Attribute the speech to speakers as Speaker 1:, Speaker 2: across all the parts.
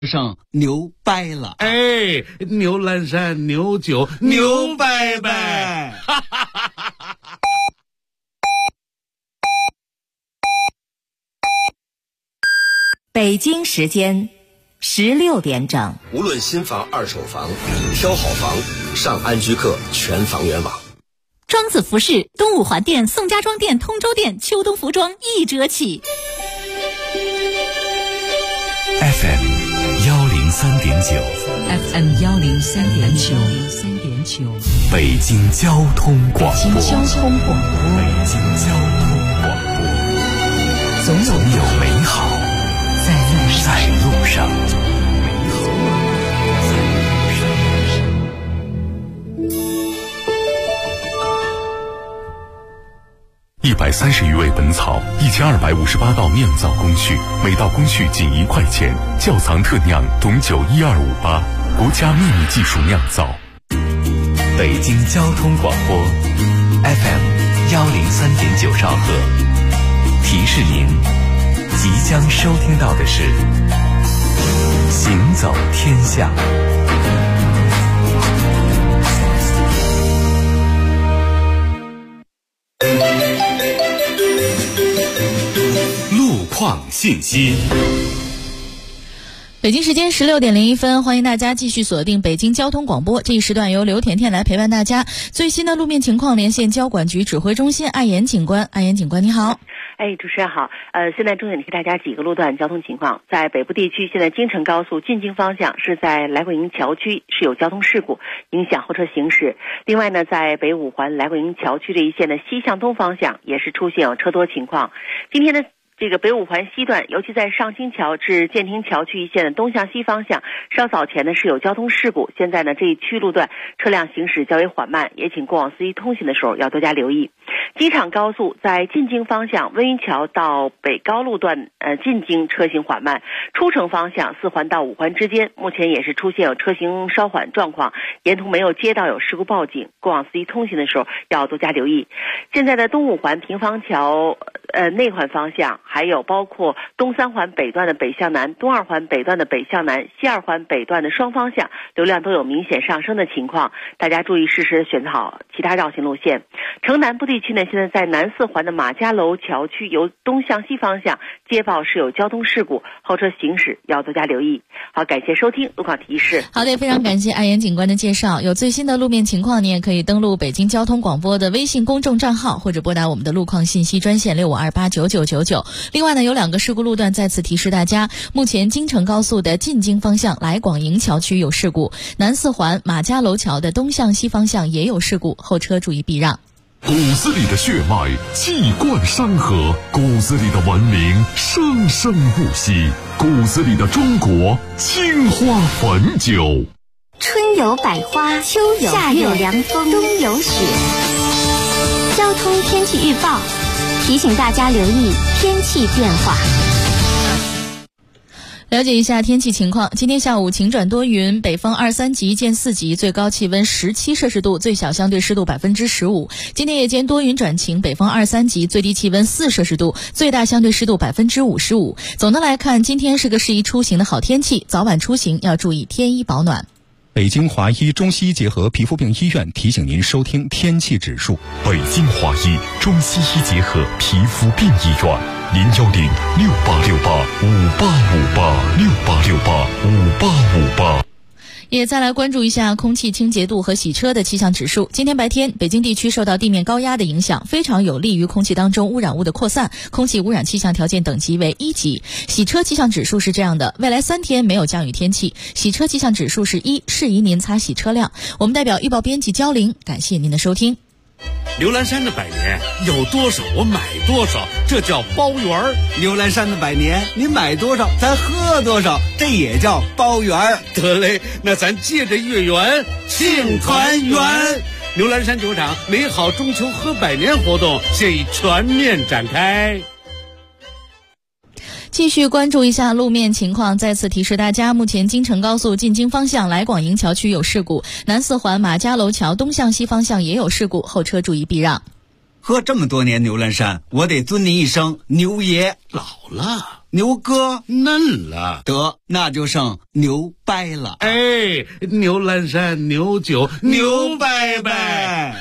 Speaker 1: 上牛掰了，
Speaker 2: 哎，牛栏山牛酒牛掰掰，
Speaker 3: 北京时间16点整。
Speaker 4: 无论新房二手房，挑好房上安居客全房源网。
Speaker 3: 庄子服饰东五环店、宋家庄店、通州店秋冬服装1折起。
Speaker 5: FM 103.9
Speaker 3: FM 103.9
Speaker 5: 北京交通广播。
Speaker 3: 北京交通广播，总有美好在路上。
Speaker 5: 130余味本草，1258道酿造工序，每道工序仅1块钱。窖藏特酿董酒12588，国家秘密技术酿造。北京交通广播 FM 103.9兆赫，提示您即将收听到的是行走天下。
Speaker 2: 路况信息。
Speaker 6: 北京时间16点01分，欢迎大家继续锁定北京交通广播。这一时段由刘甜甜来陪伴大家。最新的路面情况连线交管局指挥中心艾岩警官。艾岩警官你好。
Speaker 7: 主持人好。现在重点给大家几个路段交通情况。在北部地区，现在京承高速进京方向是在来桂营桥区是有交通事故，影响后车行驶。另外呢，在北五环来桂营桥区这一线的西向东方向也是出现有车多情况。今天的这个北五环西段，尤其在上清桥至建亭桥区一线的东向西方向，稍早前呢是有交通事故。现在呢这一区路段车辆行驶较为缓慢，也请过往司机通行的时候要多加留意。机场高速在进京方向温榆桥到北高路段进京车行缓慢，出城方向4环到5环之间目前也是出现有车行稍缓状况，沿途没有接到有事故报警，过往司机通行的时候要多加留意。现在的东五环平房桥内环方向，还有包括东3环北段的北向南、东2环北段的北向南、西2环北段的双方向流量都有明显上升的情况，大家注意适时选择好其他绕行路线。城南部地区呢，现在在南4环的马家楼桥区由东向西方向接报是有交通事故，后车行驶要多加留意。好，感谢收听路况提示。
Speaker 6: 好的，非常感谢艾岩警官的介绍。有最新的路面情况，你也可以登录北京交通广播的微信公众账号，或者拨打我们的路况信息专线65289999。另外呢，有2个事故路段再次提示大家，目前京承高速的进京方向来广营桥区有事故，南4环马家楼桥的东向西方向也有事故，后车注意避让。
Speaker 5: 骨子里的血脉气贯山河，骨子里的文明生生不息，骨子里的中国青花汾酒。
Speaker 8: 春有百花，秋有夏有凉风，冬有雪。交通天气预报提醒大家留意天气变化。
Speaker 6: 了解一下天气情况。今天下午晴转多云，北风2、3级见4级，最高气温17摄氏度，最小相对湿度15%。今天夜间多云转晴，北风2、3级，最低气温4摄氏度，最大相对湿度55%。总的来看，今天是个适宜出行的好天气，早晚出行要注意添衣保暖。
Speaker 9: 北京华医中西医结合皮肤病医院提醒您收听天气指数。
Speaker 5: 北京华医中西医结合皮肤病医院，0106868585868685858。
Speaker 6: 也再来关注一下空气清洁度和洗车的气象指数。今天白天，北京地区受到地面高压的影响，非常有利于空气当中污染物的扩散，空气污染气象条件等级为1级。洗车气象指数是这样的：未来3天没有降雨天气，洗车气象指数是1，适宜您擦洗车辆。我们代表预报编辑焦玲，感谢您的收听。
Speaker 2: 牛栏山的百年有多少我买多少，这叫包圆儿。
Speaker 1: 牛栏山的百年，你买多少咱喝多少，这也叫包圆儿。
Speaker 2: 得嘞，那咱借着月圆庆团圆。牛栏山酒厂美好中秋喝百年活动现已全面展开。
Speaker 6: 继续关注一下路面情况，再次提示大家，目前京承高速进京方向来广营桥区有事故，南4环马家楼桥东向西方向也有事故，后车注意避让。
Speaker 1: 喝这么多年牛栏山，我得尊您一声牛爷。
Speaker 2: 老了
Speaker 1: 牛哥
Speaker 2: 嫩了，
Speaker 1: 得那就剩牛掰了。
Speaker 2: 哎，牛栏山牛酒牛掰掰。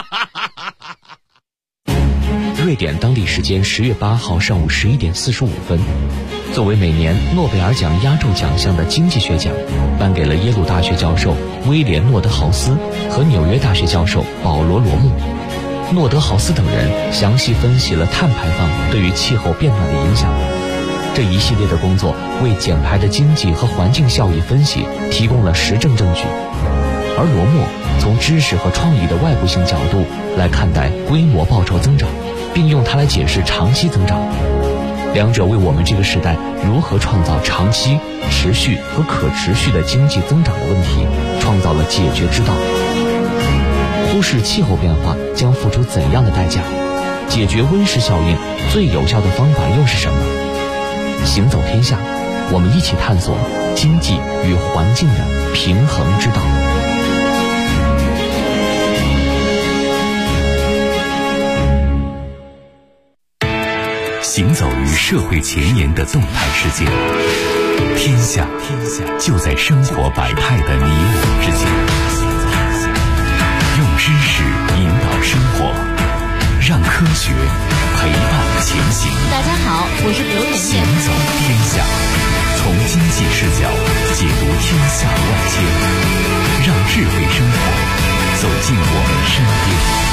Speaker 10: 瑞典当地时间10月8号上午11点45分，作为每年诺贝尔奖压轴奖项的经济学奖，颁给了耶鲁大学教授威廉·诺德豪斯和纽约大学教授保罗·罗姆。诺德豪斯等人详细分析了碳排放对于气候变暖的影响。这一系列的工作为减排的经济和环境效益分析提供了实证证据，而罗默从知识和创意的外部性角度来看待规模报酬增长，并用它来解释长期增长。两者为我们这个时代如何创造长期、持续和可持续的经济增长的问题创造了解决之道。忽视气候变化将付出怎样的代价？解决温室效应最有效的方法又是什么？行走天下，我们一起探索经济与环境的平衡之道。
Speaker 5: 行走于社会前沿的动态世界，天下就在生活百态的你我之间。用知识引导生活，让科学陪伴前行。
Speaker 6: 大家好，我是刘甜甜。
Speaker 5: 行走天下，从经济视角解读天下万千，让智慧生活走进我们身边。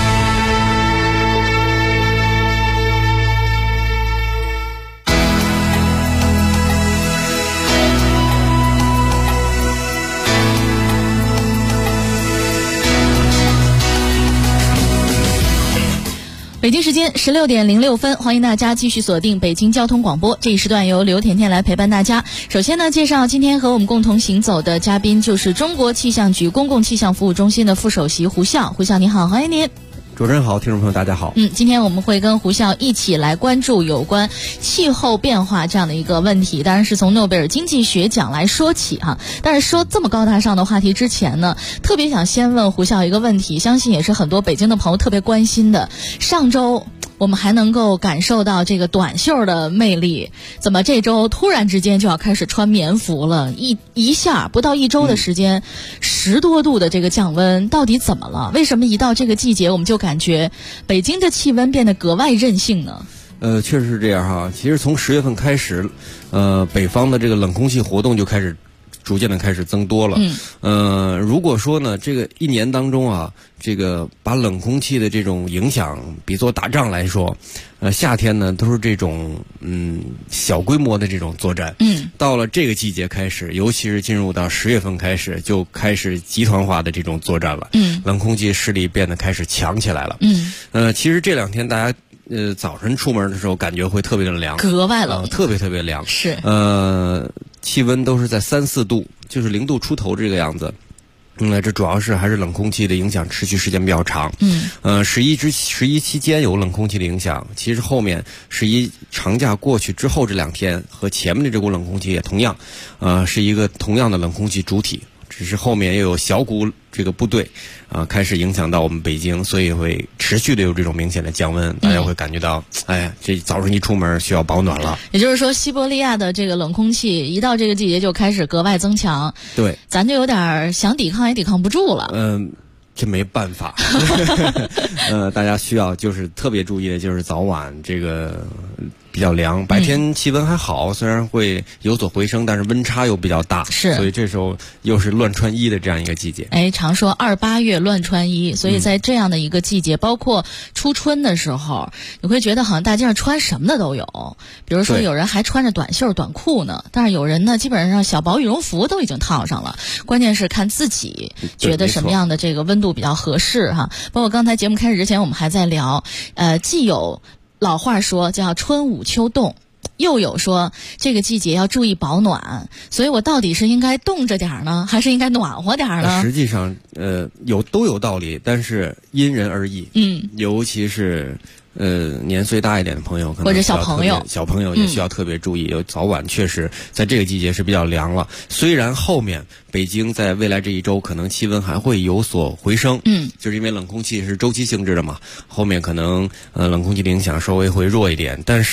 Speaker 6: 北京时间16点06分，欢迎大家继续锁定北京交通广播。这一时段由刘甜甜来陪伴大家。首先呢，介绍今天和我们共同行走的嘉宾，就是中国气象局公共气象服务中心的副首席胡笑。胡笑你好，欢迎您。
Speaker 11: 主持人好，听众朋友大家好。
Speaker 6: 今天我们会跟胡笑一起来关注有关气候变化这样的一个问题，当然是从诺贝尔经济学奖来说起哈。但是说这么高大上的话题之前呢，特别想先问胡笑一个问题，相信也是很多北京的朋友特别关心的。上周我们还能够感受到这个短袖的魅力，怎么这周突然之间就要开始穿棉服了？一下不到一周的时间，10多度的这个降温，到底怎么了？为什么一到这个季节我们就感觉北京的气温变得格外任性呢？
Speaker 11: 确实是这样哈。其实从10月份开始，北方的这个冷空气活动就逐渐的开始增多了。如果说呢，这个一年当中啊，这个把冷空气的这种影响比作打仗来说，夏天呢都是这种小规模的这种作战。到了这个季节开始，尤其是进入到10月份开始，就开始集团化的这种作战了。冷空气势力变得开始强起来了。其实这2天大家早晨出门的时候感觉会特别的凉，
Speaker 6: 格外冷，
Speaker 11: 特别特别凉。
Speaker 6: 是
Speaker 11: 气温都是在3、4度，就是0度出头这个样子。这主要是还是冷空气的影响持续时间比较长。11期间有冷空气的影响，其实后面11长假过去之后这2天和前面的这股冷空气也同样，是一个同样的冷空气主体。只是后面又有小股这个部队开始影响到我们北京，所以会持续的有这种明显的降温，大家会感觉到这早上一出门需要保暖了。
Speaker 6: 也就是说西伯利亚的这个冷空气一到这个季节就开始格外增强，
Speaker 11: 对，
Speaker 6: 咱就有点想抵抗也抵抗不住了。
Speaker 11: 这没办法。大家需要就是特别注意的就是早晚这个比较凉，白天气温还好，虽然会有所回升，但是温差又比较大，
Speaker 6: 是，
Speaker 11: 所以这时候又是乱穿衣的这样一个季节。
Speaker 6: 常说2、8月乱穿衣，所以在这样的一个季节，包括初春的时候，你会觉得好像大街上穿什么的都有，比如说有人还穿着短袖短裤呢，但是有人呢基本上小薄羽绒服都已经套上了，关键是看自己觉得什么样的这个温度比较合适哈。包括刚才节目开始之前我们还在聊，既有老话说叫春捂秋冻，又有说这个季节要注意保暖，所以我到底是应该冻着点呢，还是应该暖和点呢？
Speaker 11: 实际上都有道理，但是因人而异。尤其是年岁大一点的朋友，可能
Speaker 6: 或者小朋友
Speaker 11: 也需要特别注意。有早晚确实在这个季节是比较凉了，虽然后面北京在未来这一周可能气温还会有所回升，就是因为冷空气是周期性质的嘛，后面可能冷空气的影响稍微会弱一点，但是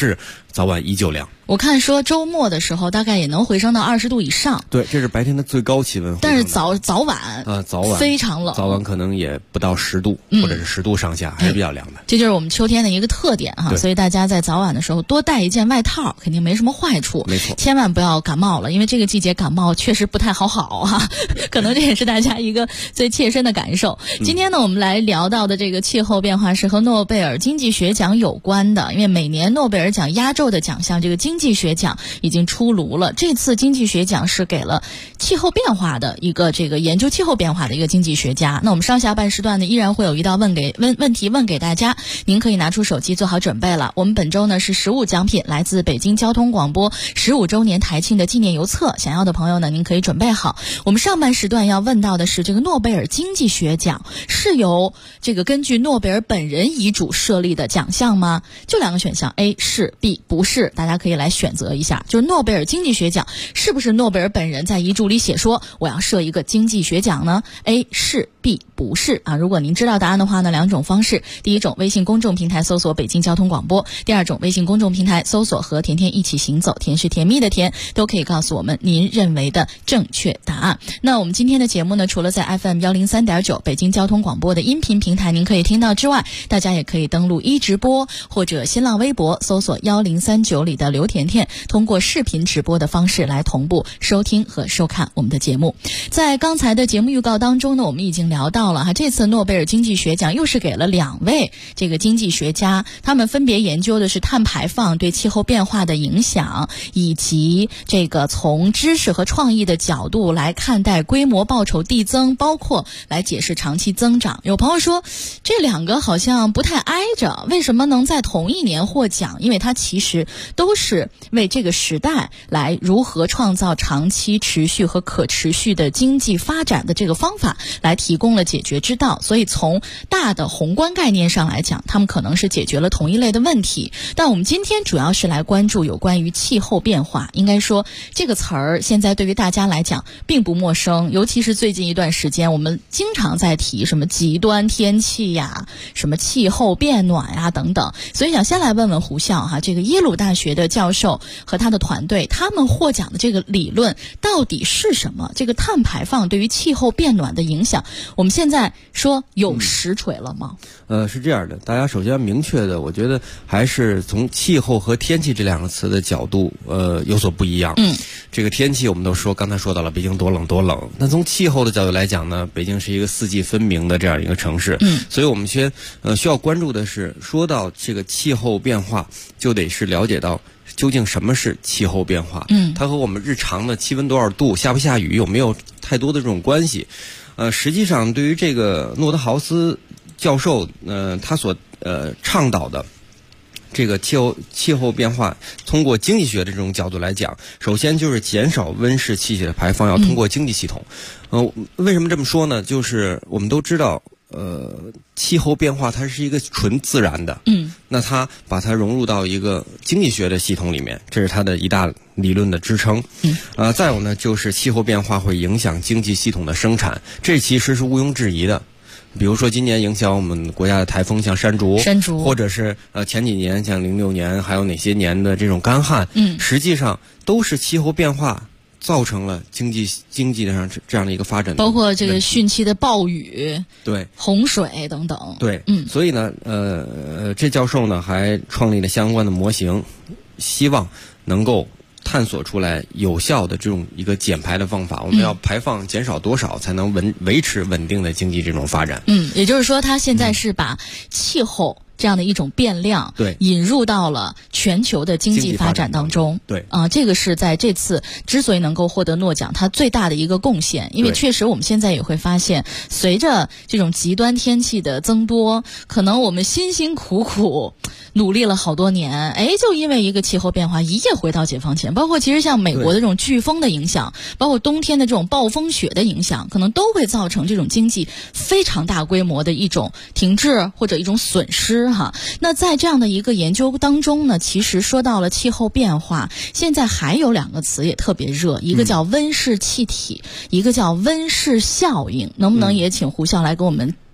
Speaker 11: 早晚依旧凉。
Speaker 6: 我看说周末的时候大概也能回升到20度以上。
Speaker 11: 对，这是白天的最高气温。
Speaker 6: 但是早晚
Speaker 11: 早晚
Speaker 6: 非常冷，
Speaker 11: 早晚可能也不到10度，或者是10度上下，还是比较凉的。
Speaker 6: 这就是我们秋天的一个特点哈，所以大家在早晚的时候多带一件外套，肯定没什么坏处。
Speaker 11: 没错，
Speaker 6: 千万不要感冒了，因为这个季节感冒确实不太好哈，可能这也是大家一个最切身的感受。今天呢，我们来聊到的这个气候变化是和诺贝尔经济学奖有关的，因为每年诺贝尔奖压轴的奖项这个经济学奖已经出炉了。这次经济学奖是给了气候变化的一个这个研究气候变化的一个经济学家。那我们上下半时段呢，依然会有一道问题问给大家，您可以拿出手机做好准备了。我们本周呢是15奖品，来自北京交通广播15周年台庆的纪念邮册，想要的朋友呢，您可以准备好。我们上半时段要问到的是这个诺贝尔经济学奖是由这个根据诺贝尔本人遗嘱设立的奖项吗？就2个选项 A 是 B 不是，大家可以来选择一下。就是诺贝尔经济学奖是不是诺贝尔本人在遗嘱里写说我要设一个经济学奖呢？ A 是 B 不是啊。如果您知道答案的话呢，2种方式，第一种微信公众平台搜索北京交通广播，第二种微信公众平台搜索和甜甜一起行走，甜是甜蜜的甜，都可以告诉我们您认为的正确答案。那我们今天的节目呢，除了在 FM 103.9北京交通广播的音频平台您可以听到之外，大家也可以登录直播或者新浪微博搜索1039里的刘甜甜，通过视频直播的方式来同步收听和收看我们的节目。在刚才的节目预告当中呢，我们已经聊到了这次诺贝尔经济学奖又是给了2位这个经济学家，他们分别研究的是碳排放对气候变化的影响，以及这个从知识和创意的角度来看待规模报酬递增，包括来解释长期增长。有朋友说这2个好像不太挨着，为什么能在同一年获奖？因为它其实都是为这个时代来如何创造长期持续和可持续的经济发展的这个方法来提供了解决之道，所以从大的宏观概念上来讲，他们可能是解决了同一类的问题。但我们今天主要是来关注有关于气候变化，应该说这个词儿现在对于大家来讲并不陌生，尤其是最近一段时间我们经常在提什么极端天气呀，什么气候变暖呀等等。所以想先来问问胡笑这个耶鲁大学的教授和他的团队，他们获奖的这个理论到底是什么？这个碳排放对于气候变暖的影响，我们现在说有实锤了吗？
Speaker 11: 是这样的，大家首先明确的，我觉得还是从气候和天气这2个词的角度有所不一样。这个天气我们都说，刚才说到了北京多冷多冷，那从气候的角度来讲呢，北京是一个4季分明的这样一个城市。所以我们先需要关注的是，说到这个气候变化，就得是了解到究竟什么是气候变化。它和我们日常的气温多少度、下不下雨有没有太多的这种关系。实际上对于这个诺德豪斯教授他所倡导的这个气候变化，通过经济学的这种角度来讲，首先就是减少温室气体的排放要通过经济系统。为什么这么说呢？就是我们都知道气候变化它是一个纯自然的，那它把它融入到一个经济学的系统里面，这是它的一大理论的支撑。再有呢，就是气候变化会影响经济系统的生产，这其实是毋庸置疑的。比如说今年影响我们国家的台风，像山竹，或者是前几年像06年还有哪些年的这种干旱，实际上都是气候变化造成了经济上这样的一个发展，
Speaker 6: 包括这个汛期的暴雨、
Speaker 11: 对
Speaker 6: 洪水等等。
Speaker 11: 对，所以呢，这教授呢还创立了相关的模型，希望能够探索出来有效的这种一个减排的方法。我们要排放减少多少才能维持稳定的经济这种发展？
Speaker 6: 也就是说，他现在是把气候这样的一种变量引入到了全球的经济发展当中。
Speaker 11: 对
Speaker 6: 这个是在这次之所以能够获得诺奖它最大的一个贡献。因为确实我们现在也会发现，随着这种极端天气的增多，可能我们辛辛苦苦努力了好多年，就因为一个气候变化一夜回到解放前。包括其实像美国的这种飓风的影响，包括冬天的这种暴风雪的影响，可能都会造成这种经济非常大规模的一种停滞或者一种损失哈。那在这样的一个研究当中呢，其实说到了气候变化，现在还有2个词也特别热，一个叫温室气体，一个叫温室效应。能不能也请胡笑来给我们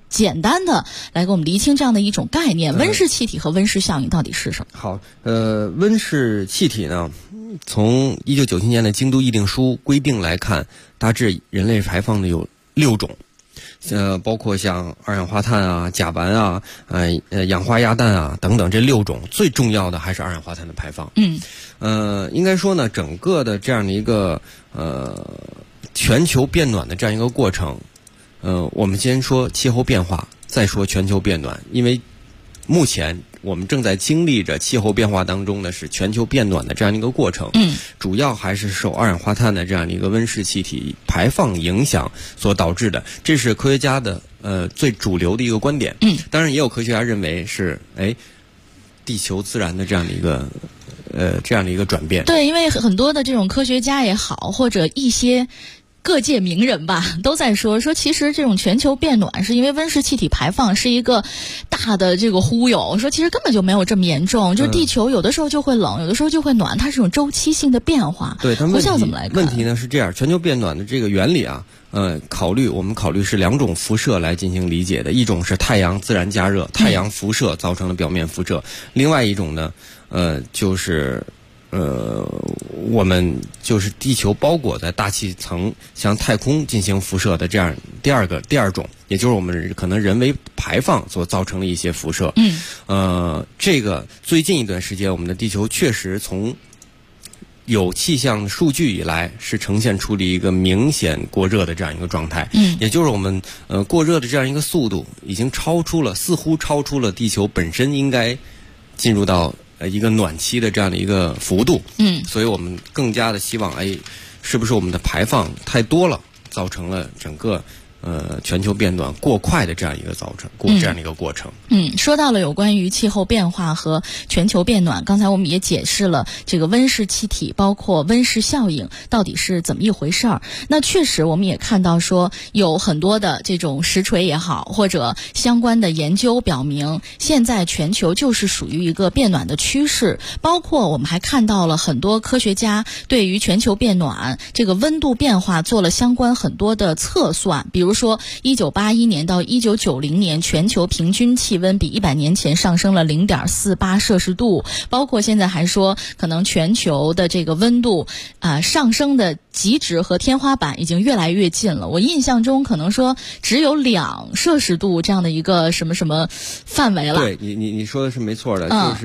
Speaker 6: 简单的来给我们厘清这样的一种概念，温室气体和温室效应到底是什么？
Speaker 11: 好，温室气体呢，从1997年的京都议定书规定来看，大致人类排放的有6种。包括像二氧化碳啊、甲烷啊、氧化亚氮啊等等这6种，最重要的还是二氧化碳的排放。应该说呢，整个的这样的一个全球变暖的这样一个过程，我们先说气候变化，再说全球变暖，因为目前我们正在经历着气候变化当中呢是全球变暖的这样一个过程，主要还是受二氧化碳的这样的一个温室气体排放影响所导致的，这是科学家的最主流的一个观点。当然也有科学家认为是地球自然的这样的一个转变。
Speaker 6: 对，因为很多的这种科学家也好，或者一些各界名人吧，都在说其实这种全球变暖是因为温室气体排放是一个大的这个忽悠，说其实根本就没有这么严重，就是地球有的时候就会冷，有的时候就会暖，它是这种周期性的变化。
Speaker 11: 对，但
Speaker 6: 胡笑怎么来看？
Speaker 11: 问题呢是这样，全球变暖的这个原理啊，我们考虑是2种辐射来进行理解的，一种是太阳自然加热，太阳辐射造成了表面辐射，另外一种呢，就是我们就是地球包裹在大气层向太空进行辐射的这样第二种，也就是我们可能人为排放所造成的一些辐射。这个最近一段时间，我们的地球确实从有气象数据以来是呈现出了一个明显过热的这样一个状态。也就是我们过热的这样一个速度已经似乎超出了地球本身应该进入到一个暖期的这样的一个幅度。所以我们更加的希望是不是我们的排放太多了，造成了整个全球变暖过快的这样一个这样的一个过程。
Speaker 6: 说到了有关于气候变化和全球变暖，刚才我们也解释了这个温室气体包括温室效应到底是怎么一回事儿。那确实我们也看到说有很多的这种实锤也好，或者相关的研究表明，现在全球就是属于一个变暖的趋势，包括我们还看到了很多科学家对于全球变暖这个温度变化做了相关很多的测算，比如说1981年到1990年全球平均气温比100年前上升了 0.48 摄氏度，包括现在还说可能全球的这个温度上升的极值和天花板已经越来越近了。我印象中可能说只有2摄氏度这样的一个什么范围了。
Speaker 11: 对，你说的是没错的，就是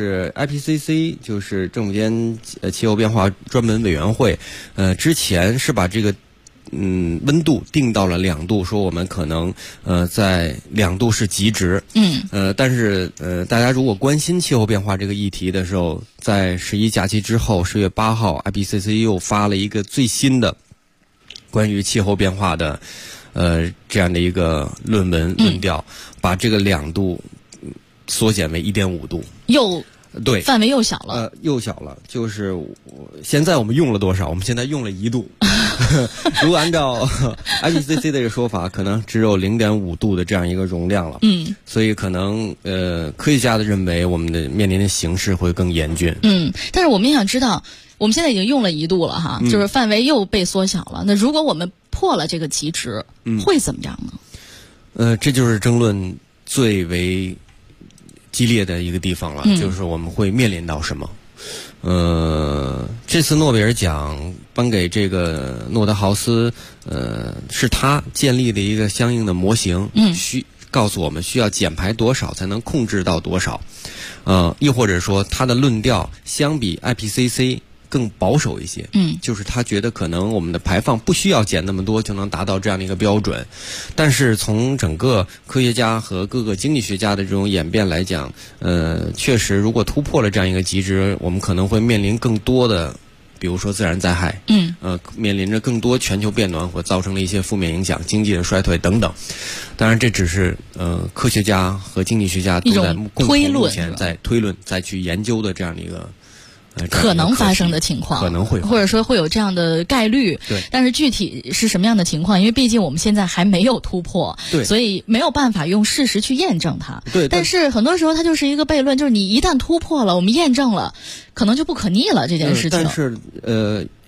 Speaker 11: IPCC 就是政府间气候变化专门委员会之前是把这个温度定到了2度，说我们可能在2度是极值。但是大家如果关心气候变化这个议题的时候，在11假期之后10月8号 IPCC 又发了一个最新的关于气候变化的这样的一个论调，把这个2度缩减为 1.5 度，对，
Speaker 6: 范围又小了。
Speaker 11: 又小了，就是现在我们用了多少？我们现在用了1度。如果按照 IPCC 的这个说法，可能只有 0.5 度的这样一个容量了。所以可能科学家的认为我们的面临的形势会更严峻。
Speaker 6: 但是我们也想知道，我们现在已经用了1度了哈，就是范围又被缩小了。那如果我们破了这个极值，会怎么样
Speaker 11: 呢？这就是争论最为激烈的一个地方了，就是我们会面临到什么。这次诺贝尔奖颁给这个诺德豪斯，是他建立的一个相应的模型，告诉我们需要减排多少才能控制到多少。又或者说他的论调相比 IPCC 更保守一些，就是他觉得可能我们的排放不需要减那么多就能达到这样的一个标准。但是从整个科学家和各个经济学家的这种演变来讲，确实如果突破了这样一个极值，我们可能会面临更多的比如说自然灾害，面临着更多全球变暖或造成了一些负面影响，经济的衰退等等。当然这只是科学家和经济学家都在共同目前在推论再去研究的这样的一个
Speaker 6: 可能发生的情况，
Speaker 11: 可能会
Speaker 6: 或者说会有这样的概率。
Speaker 11: 对，
Speaker 6: 但是具体是什么样的情况，因为毕竟我们现在还没有突破，
Speaker 11: 对，
Speaker 6: 所以没有办法用事实去验证它。
Speaker 11: 对，
Speaker 6: 但是很多时候它就是一个悖论，就是你一旦突破了，我们验证了，可能就不可逆了这件事情。
Speaker 11: 但是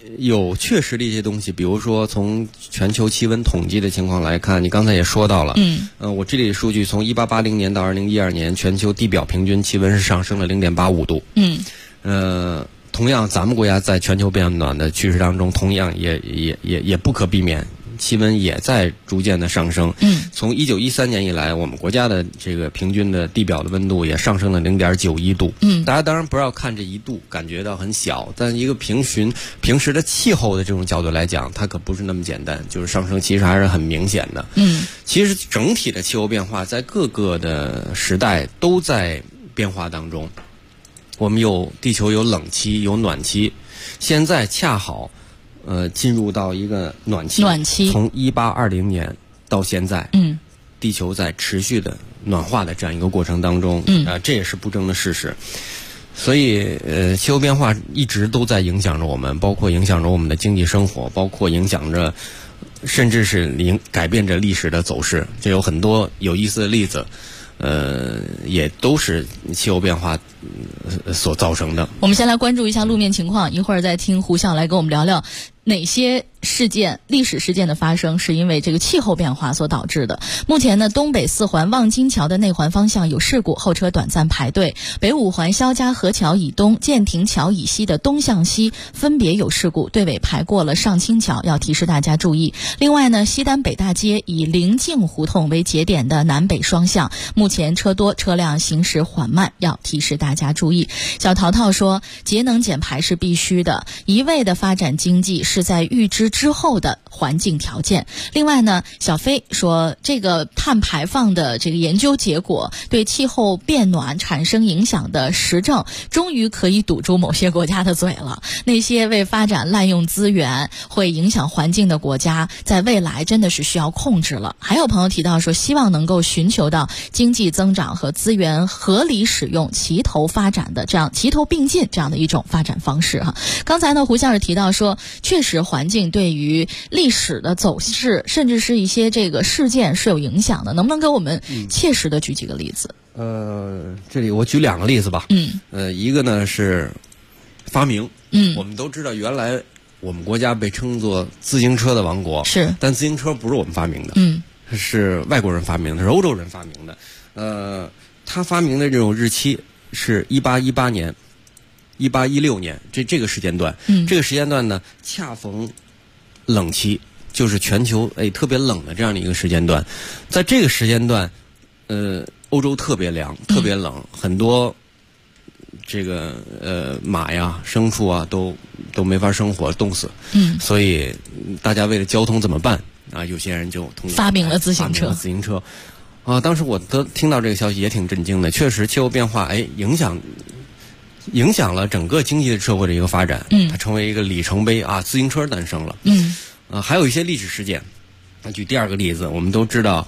Speaker 11: 有确实的一些东西，比如说从全球气温统计的情况来看，你刚才也说到了，我这里的数据从1880年到2012年，全球地表平均气温是上升了0.85度。同样，咱们国家在全球变暖的趋势当中，同样也不可避免。气温也在逐渐的上升。从1913年以来，我们国家的这个平均的地表的温度也上升了0.91度。大家当然不要看这1度感觉到很小，但一个平时的气候的这种角度来讲，它可不是那么简单，就是上升其实还是很明显的。其实整体的气候变化在各个的时代都在变化当中。我们地球有冷期有暖期，现在恰好进入到一个暖期，从1820年到现在，地球在持续的暖化的这样一个过程当中，这也是不争的事实。所以气候变化一直都在影响着我们，包括影响着我们的经济生活，包括影响着，甚至是改变着历史的走势。这有很多有意思的例子。也都是气候变化所造成的。我们先来关注一下路面情况，一会儿再听胡校来跟我们聊聊哪些历史事件的发生是因为这个气候变化所导致的。目前呢，东北4环望京桥的内环方向有事故，后车短暂排队；北5环肖家河桥以东、建亭桥以西的东向西分别有事故，队尾排过了上清桥，要提示大家注意。另外呢，西单北大街以临近胡同为节点的南北双向，目前车多，车辆行驶缓慢，要提示大家注意。小淘淘说，节能减排是必须的，一味的发展经济是在预知之后的环境条件。另外呢，小飞说，这个碳排放的这个研究结果对气候变暖产生影响的实证，终于可以堵住某些国家的嘴了。那些为发展滥用资源会影响环境的国家，在未来真的是需要控制了。还有朋友提到说，希望能够寻求到经济增长和资源合理使用齐头发展的这样齐头并进这样的一种发展方式哈。刚才呢，胡校长提到说，确实环境对于历史的走势，甚至是一些这个事件是有影响的，能不能给我们切实的举几个例子？这里我举2个例子吧。一个呢是发明。我们都知道，原来我们国家被称作自行车的王国，是，但自行车不是我们发明的，是外国人发明的，是欧洲人发明的。他发明的这种日期是1818年、1816年，这个时间段。这个时间段呢，恰逢冷期，就是全球特别冷的这样的一个时间段。在这个时间段，欧洲特别凉，特别冷，很多这个马呀、牲畜啊都没法生活，冻死。所以大家为了交通怎么办啊？有些人就
Speaker 6: 发明了自行车。
Speaker 11: 当时我听到这个消息也挺震惊的。确实，气候变化影响了整个经济的社会的一个发展。它成为一个里程碑啊，自行车诞生了。还有一些历史事件。举第2个例子，我们都知道，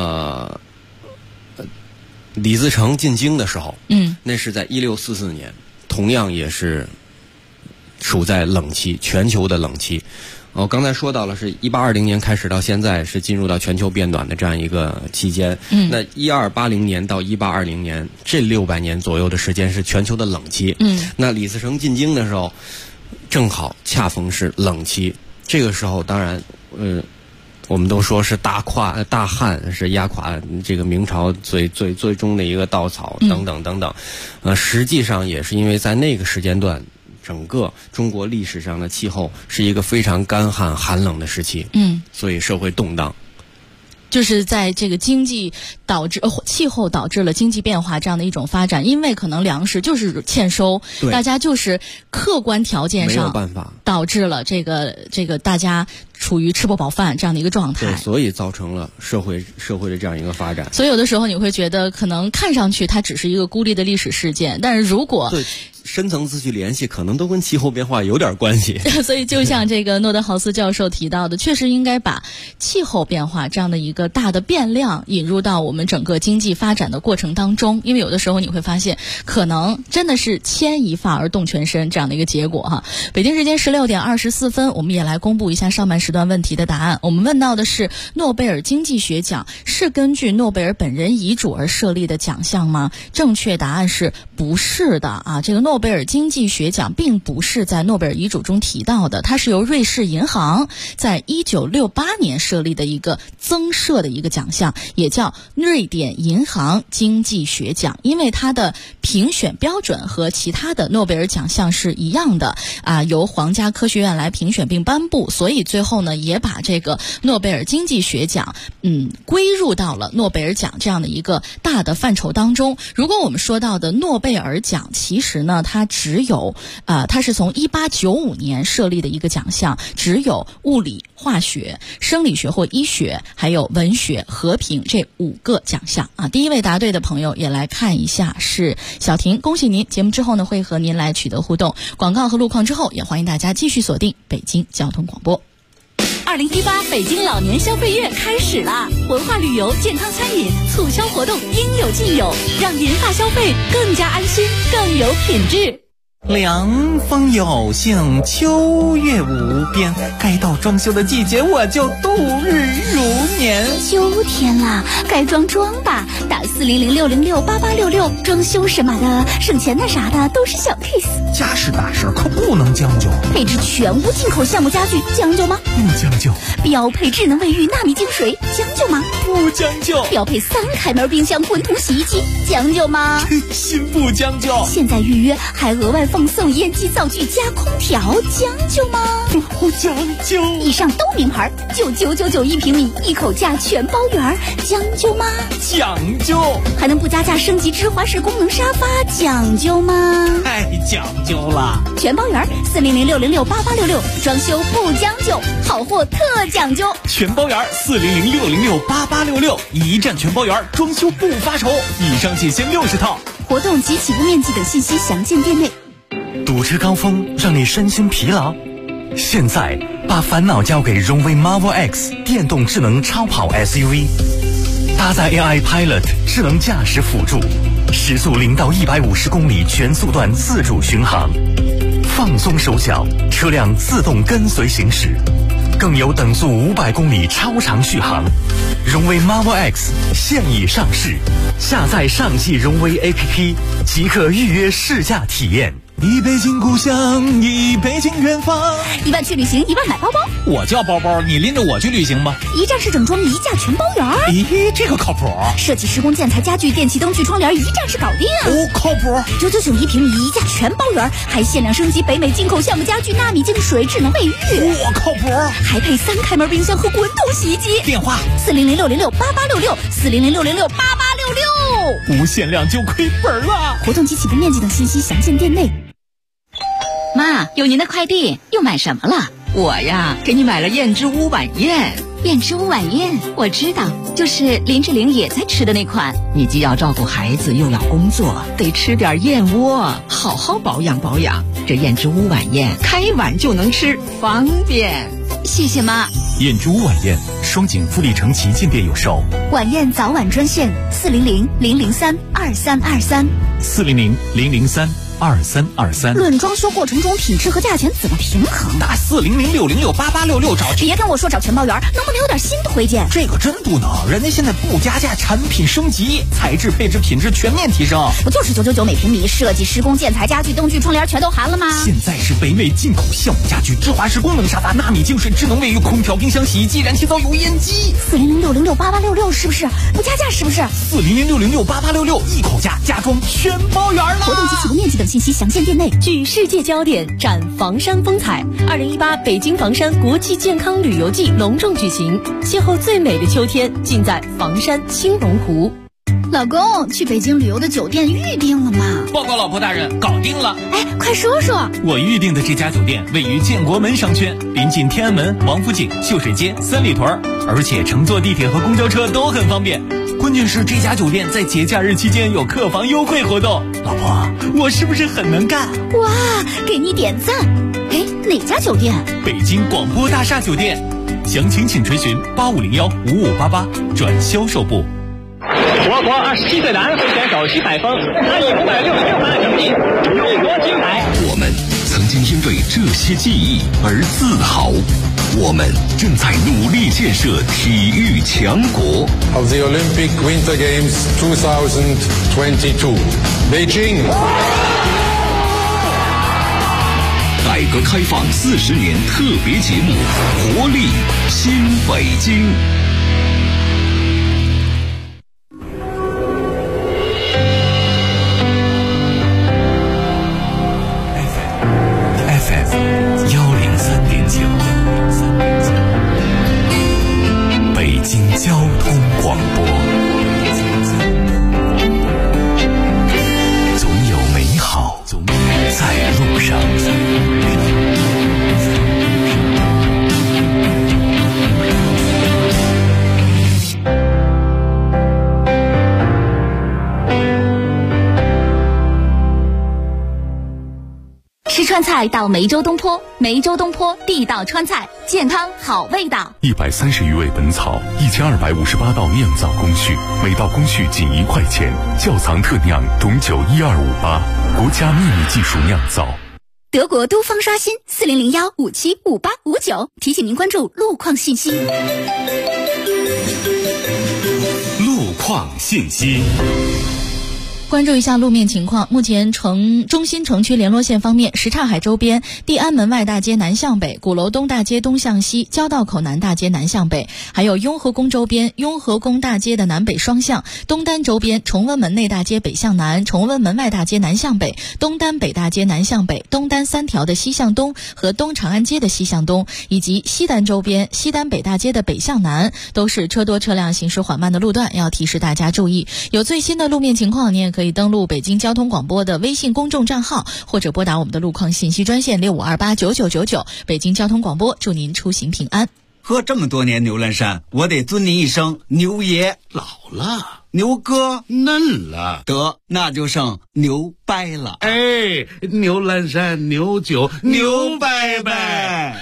Speaker 11: 李自成进京的时候，那是在1644年，同样也是处在冷期，全球的冷期。我刚才说到了，是1820年开始到现在是进入到全球变暖的这样一个期间。那1280年到1820年这600年左右的时间是全球的冷期。那李自成进京的时候，正好恰逢是冷期。这个时候，当然，我们都说是大旱，是压垮这个明朝最终的一个稻草，等等等等。实际上也是因为在那个时间段，整个中国历史上的气候是一个非常干旱寒冷的时期。所以社会动荡。
Speaker 6: 就是在这个气候导致了经济变化这样的一种发展，因为可能粮食就是欠收，大家就是客观条件上没有办法导致了这个大家处于吃不饱饭这样的一个状态，
Speaker 11: 所以造成了社会的这样一个发展。
Speaker 6: 所以有的时候你会觉得，可能看上去它只是一个孤立的历史事件，但是如果
Speaker 11: 深层次去联系，可能都跟气候变化有点关系。
Speaker 6: 所以就像这个诺德豪斯教授提到的，确实应该把气候变化这样的一个大的变量引入到我们们整个经济发展的过程当中，因为有的时候你会发现，可能真的是牵一发而动全身这样的一个结果哈。北京时间16点24分，我们也来公布一下上半时段问题的答案。我们问到的是，诺贝尔经济学奖是根据诺贝尔本人遗嘱而设立的奖项吗？正确答案是不是的啊。这个诺贝尔经济学奖并不是在诺贝尔遗嘱中提到的，它是由瑞士银行在1968年设立的一个增设的一个奖项，也叫瑞典银行经济学奖。因为它的评选标准和其他的诺贝尔奖项是一样的啊，由皇家科学院来评选并颁布，所以最后呢也把这个诺贝尔经济学奖归入到了诺贝尔奖这样的一个大的范畴当中。如果我们说到的诺贝尔奖，其实呢它只有它是从1895年设立的一个奖项，只有物理、化学、生理学或医学还有文学、和平这5个奖项啊。第一位答对的朋友也来看一下是小婷，恭喜您，节目之后呢会和您来取得互动。广告和路况之后，也欢迎大家继续锁定北京交通广播。
Speaker 3: 2018北京老年消费月开始啦！文化旅游、健康餐饮促销活动应有尽有，让银发消费更加安心、更有品质。
Speaker 12: 凉风有幸，秋月无边，该到装修的季节，我就度日如年。
Speaker 8: 秋天啦，该装吧，打400-606-8866，装修什么的，省钱的啥的都是小 case。
Speaker 12: 家事大事可不能将就，
Speaker 8: 配置全屋进口橡木家具，将就吗？
Speaker 12: 不将就。
Speaker 8: 标配智能卫浴纳米净水，将就吗？
Speaker 12: 不将就。
Speaker 8: 标配3开门冰箱、滚筒洗衣机，将就吗？
Speaker 12: 心不将就。
Speaker 8: 现在预约还额外放送烟机灶具加空调，将就吗？
Speaker 12: 不将就。
Speaker 8: 以上都名牌，99991平米，1口价全包圆，将就吗？
Speaker 12: 讲究。
Speaker 8: 还能不加价升级芝华士功能沙发，讲究吗？
Speaker 12: 太讲究了。
Speaker 8: 全包圆，400-606-8866，装修不将就，好货特讲究。
Speaker 12: 全包圆，400-606-8866，一站全包圆，装修不发愁。以上仅限60套。
Speaker 8: 活动及起步面积等信息详见店内。
Speaker 13: 堵车高峰让你身心疲劳，现在把烦恼交给荣威 Marvel X 电动智能超跑 SUV， 搭载 AI Pilot 智能驾驶辅助，时速0到150公里全速段自主巡航，放松手脚，车辆自动跟随行驶，更有等速500公里超长续航。荣威 Marvel X 现已上市，下载上汽荣威 APP 即可预约试驾体验。
Speaker 12: 一北京故乡，一北京远方。
Speaker 8: 1万去旅行，1万买包包。
Speaker 12: 我叫包包，你拎着我去旅行吧。
Speaker 8: 一站式整装，一价全包圆。
Speaker 12: 咦，这个靠谱。
Speaker 8: 设计、施工、建材、家具、电器、灯具、窗帘，一站式搞定。
Speaker 12: 哦，靠谱。
Speaker 8: 999平米，一价全包圆，还限量升级北美进口橡木家具、纳米净水、智能卫浴。
Speaker 12: 哇，靠谱。
Speaker 8: 还配3开门冰箱和滚筒洗衣机。
Speaker 12: 电话
Speaker 8: 400-606-8866，400-606-8866。
Speaker 12: 不限量就亏本了。
Speaker 8: 活动及起步面积等信息详见店内。
Speaker 14: 妈，有您的快递，又买什么了？我呀，给你买了燕之屋晚宴。
Speaker 8: 燕之屋晚宴，我知道，就是林志玲也在吃的那款。
Speaker 14: 你既要照顾孩子，又要工作，得吃点燕窝，好好保养保养。这燕之屋晚宴，开碗就能吃，方便。
Speaker 8: 谢谢妈。
Speaker 13: 燕之屋晚宴，双井富力城旗舰店有售。
Speaker 8: 晚宴早晚专线400-003-2323。
Speaker 13: 400-003-2323。
Speaker 8: 论装修过程中品质和价钱怎么平衡？
Speaker 12: 打400-606-8866找。
Speaker 8: 别跟我说找全包圆，能不能有点新推荐？
Speaker 12: 这个真不能，人家现在不加价，产品升级，材质、配置、品质全面提升。
Speaker 8: 不就是999每平米，设计、施工、建材、家具、灯具、窗帘全都含了吗？
Speaker 12: 现在是北美进口橡木家具、芝华士功能沙发、纳米净水、智能卫浴、空调、冰箱、洗衣机、燃气灶、油烟机。
Speaker 8: 400-606-8866是不是？不加价是不是
Speaker 12: ？400-606-8866，一口价，家装全包圆了。
Speaker 8: 活动及起步面积等信息详见店内。
Speaker 15: 聚世界焦点，展房山风采。2018北京房山国际健康旅游季隆重举行，邂逅最美的秋天，尽在房山青龙湖。
Speaker 8: 老公，去北京旅游的酒店预定了吗？
Speaker 12: 报告老婆大人，搞定了。
Speaker 8: 哎，快说说。
Speaker 12: 我预定的这家酒店位于建国门商圈，临近天安门、王府井、秀水街、三里屯，而且乘坐地铁和公交车都很方便。关键是这家酒店在节假日期间有客房优惠活动。老婆，我是不是很能干？
Speaker 8: 哇，给你点赞。哎，哪家酒店？
Speaker 12: 北京广播大厦酒店。详情请垂询8501-5588转销售部。
Speaker 16: 我国27岁男会选手徐海峰，他以566码成绩荣夺金牌。
Speaker 5: 我们曾经因为这些记忆而自豪，我们正在努力建设体育强国。
Speaker 17: Of the Olympic Winter Games 2022, Beijing.
Speaker 5: 改革开放40年特别节目《活力新北京》。
Speaker 13: FM 103.9，北京交通广播，总有美好在路上。
Speaker 3: 吃川菜到梅州东坡，梅州东坡地道川菜，健康好味道。
Speaker 5: 130余味本草，1258道酿造工序，每道工序仅1块钱，窖藏特酿懂酒12588，国家秘密技术酿造。
Speaker 3: 德国都方刷新4001575859，提醒您关注路况信息。
Speaker 5: 路况信息。
Speaker 6: 关注一下路面情况，目前中心城区联络线方面，什刹海周边地安门外大街南向北，鼓楼东大街东向西，交道口南大街南向北，还有雍和宫周边雍和宫大街的南北双向，东单周边崇文门内大街北向南，崇文门外大街南向北，东单北大街南向北，东单3条的西向东和东长安街的西向东，以及西单周边西单北大街的北向南，都是车多车辆行驶缓慢的路段，要提示大家注意。有最新的路面情况，你也可以登录北京交通广播的微信公众账号，或者拨打我们的路况信息专线65289999。北京交通广播祝您出行平安。
Speaker 1: 喝这么多年牛栏山，我得尊您一声牛爷。
Speaker 2: 老了，
Speaker 1: 牛哥
Speaker 2: 嫩了，
Speaker 1: 得那就剩牛掰了。
Speaker 2: 哎，牛栏山牛酒牛掰掰。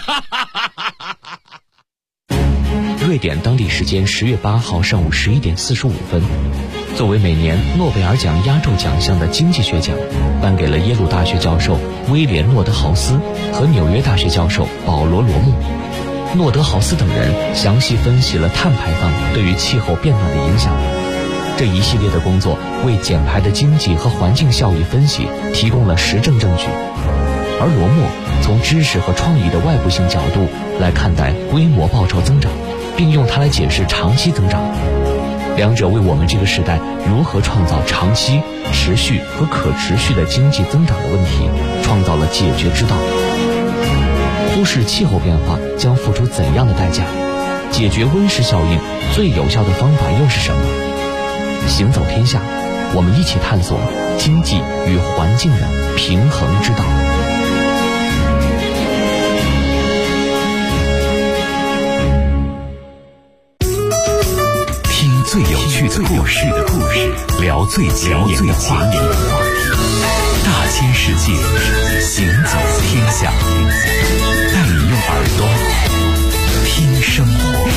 Speaker 10: 瑞典当地时间10月8号上午11点45分，作为每年诺贝尔奖压轴奖项的经济学奖，颁给了耶鲁大学教授威廉·诺德豪斯和纽约大学教授保罗·罗姆。诺德豪斯等人详细分析了碳排放对于气候变暖的影响。这一系列的工作为减排的经济和环境效益分析提供了实证证据。而罗默从知识和创意的外部性角度来看待规模报酬增长，并用它来解释长期增长。两者为我们这个时代如何创造长期、持续和可持续的经济增长的问题创造了解决之道。忽视气候变化将付出怎样的代价？解决温室效应最有效的方法又是什么？行走天下，我们一起探索经济与环境的平衡之道。
Speaker 13: 听最有趣的故事，聊最前沿的话题，大千世界，行走天下，带你用耳朵听生活。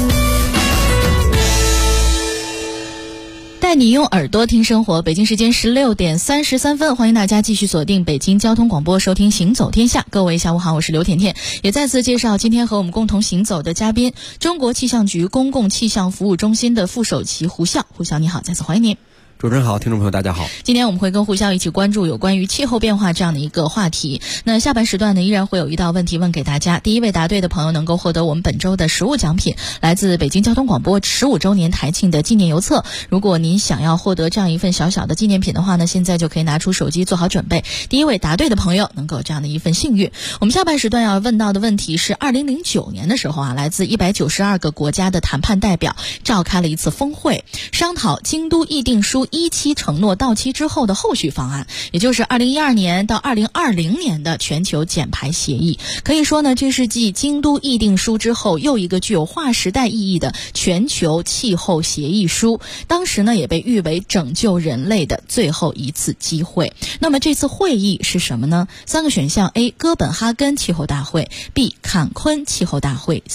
Speaker 6: 带你用耳朵听生活。北京时间16点33分，欢迎大家继续锁定北京交通广播，收听行走天下。各位下午好，我是刘甜甜，也再次介绍今天和我们共同行走的嘉宾，中国气象局公共气象服务中心的副首席胡笑。胡笑你好，再次欢迎您。
Speaker 11: 主持人好，听众朋友大家好。
Speaker 6: 今天我们会跟胡笑一起关注有关于气候变化这样的一个话题。那下半时段呢，依然会有一道问题问给大家。第一位答对的朋友能够获得我们本周的实物奖品，来自北京交通广播15周年台庆的纪念邮册。如果您想要获得这样一份小小的纪念品的话呢，现在就可以拿出手机做好准备。第一位答对的朋友能够有这样的一份幸运。我们下半时段要问到的问题是2009年的时候来自192个国家的谈判代表召开了一次峰会，商讨京都议定书1期承诺到期之后的后续方案，也就是2012年到2020年的全球减排协议。可以说呢，这是继京都议定书之后又一个具有划时代意义的全球气候协议书。当时呢，也被誉为拯救人类的最后一次机会。那么这次会议是什么呢？3个选项： A. 哥本哈根气候大会， B. 坎昆气候大会， C.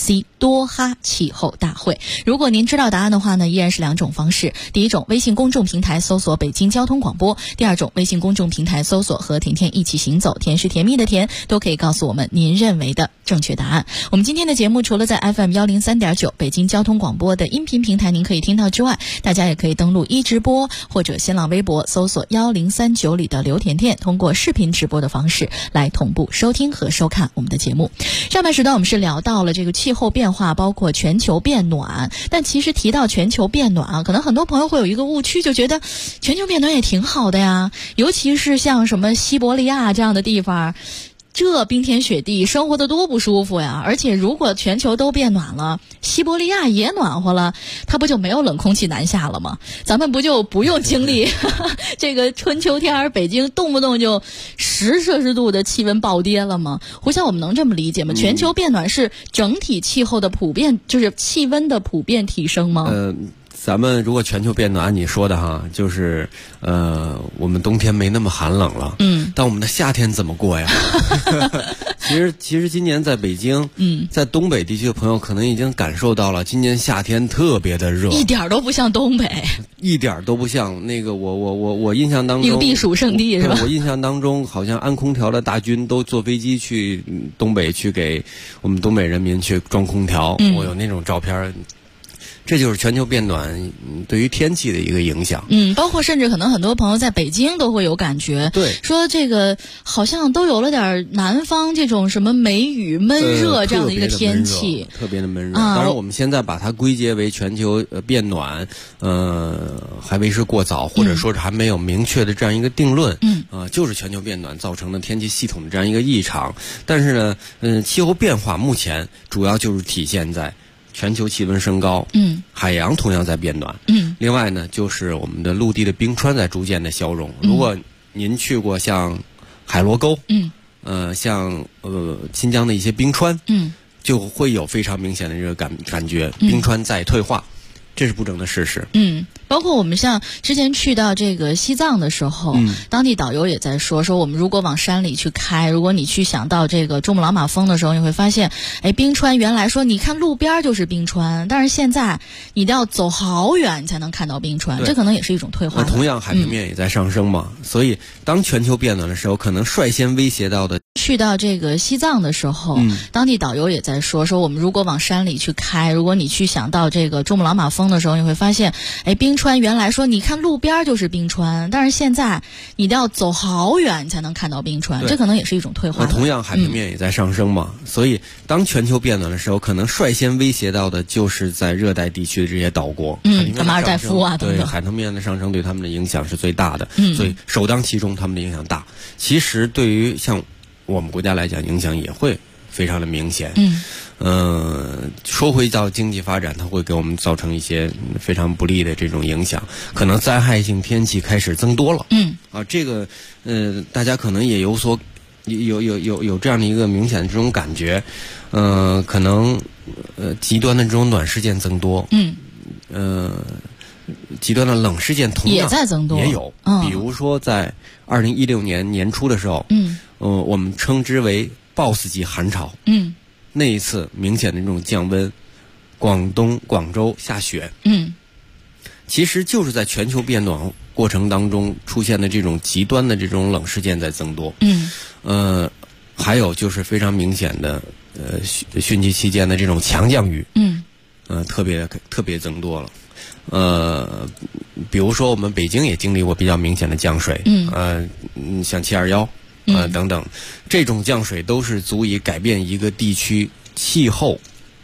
Speaker 6: 多哈气候大会。如果您知道答案的话呢，依然是2种方式。第一种，微信公众平台搜索北京交通广播；第二种，微信公众平台搜索和甜甜一起行走，甜是甜蜜的甜，都可以告诉我们您认为的正确答案。我们今天的节目除了在 FM 103.9北京交通广播的音频平台您可以听到之外，大家也可以登录直播或者新浪微博搜索1039里的刘甜甜，通过视频直播的方式来同步收听和收看我们的节目。上半时段我们是聊到了这个气候变化，包括全球变暖，但其实提到全球变暖可能很多朋友会有一个误区，就觉得全球变暖也挺好的呀，尤其是像什么西伯利亚这样的地方，这冰天雪地生活的多不舒服呀！而且如果全球都变暖了，西伯利亚也暖和了，它不就没有冷空气南下了吗？咱们不就不用经历这个春秋天北京动不动就10摄氏度的气温暴跌了吗？胡晓，我们能这么理解吗？全球变暖是整体气候的普遍，就是气温的普遍提升吗？
Speaker 11: 咱们如果全球变暖，按你说的哈，就是我们冬天没那么寒冷了，但我们的夏天怎么过呀？其实今年在北京，在东北地区的朋友可能已经感受到了，今年夏天特别的热，
Speaker 6: 一点都不像东北，
Speaker 11: 一点都不像那个我印象当中
Speaker 6: 一个避暑胜地是吧？
Speaker 11: 我印象当中好像安空调的大军都坐飞机去东北去给我们东北人民去装空调，我有那种照片。这就是全球变暖对于天气的一个影响。
Speaker 6: 包括甚至可能很多朋友在北京都会有感觉，
Speaker 11: 对，
Speaker 6: 说这个好像都有了点南方这种什么梅雨闷热这样的一个天气，
Speaker 11: 特别的闷热。当然我们现在把它归结为全球变暖，还为时过早，或者说是还没有明确的这样一个定论。就是全球变暖造成的天气系统的这样一个异常。但是呢，气候变化目前主要就是体现在全球气温升高，海洋同样在变暖，另外呢，就是我们的陆地的冰川在逐渐的消融。如果您去过像海螺沟，像新疆的一些冰川，就会有非常明显的这个感觉，冰川在退化，这是不争的事实。
Speaker 6: 包括我们像之前去到这个西藏的时候，当地导游也在说我们如果往山里去开，如果你去想到这个珠穆朗玛峰的时候，你会发现，冰川原来说你看路边就是冰川，但是现在你都要走好远你才能看到冰川，这可能也是一种退化。
Speaker 11: 同样海平面也在上升嘛，所以当全球变暖的时候，可能率先威胁到的。
Speaker 6: 去到这个西藏的时候，当地导游也在说我们如果往山里去开，如果你去想到这个珠穆朗玛峰的时候，你会发现，冰川原来说你看路边就是冰川，但是现在你都要走好远你才能看到冰川，这可能也是一种退化。
Speaker 11: 同样海平面也在上升嘛，所以当全球变暖的时候，可能率先威胁到的就是在热带地区的这些岛国，
Speaker 6: 马尔代夫啊等等，
Speaker 11: 对，海平面的上升对他们的影响是最大的，所以首当其冲他们的影响大。其实对于像我们国家来讲，影响也会非常的明显。说回到经济发展，它会给我们造成一些非常不利的这种影响，可能灾害性天气开始增多了。这个大家可能也有这样的一个明显的这种感觉。可能极端的这种暖事件增多。极端的冷事件同样
Speaker 6: 也在增多，
Speaker 11: 也有。比如说在2016年年初的时候，我们称之为 BOSS 级寒潮。那一次明显的这种降温，广州下雪。其实就是在全球变暖过程当中出现的这种极端的这种冷事件在增多。还有就是非常明显的汛期期间的这种强降雨。特别增多了。比如说我们北京也经历过比较明显的降水。像721。等等，这种降水都是足以改变一个地区气候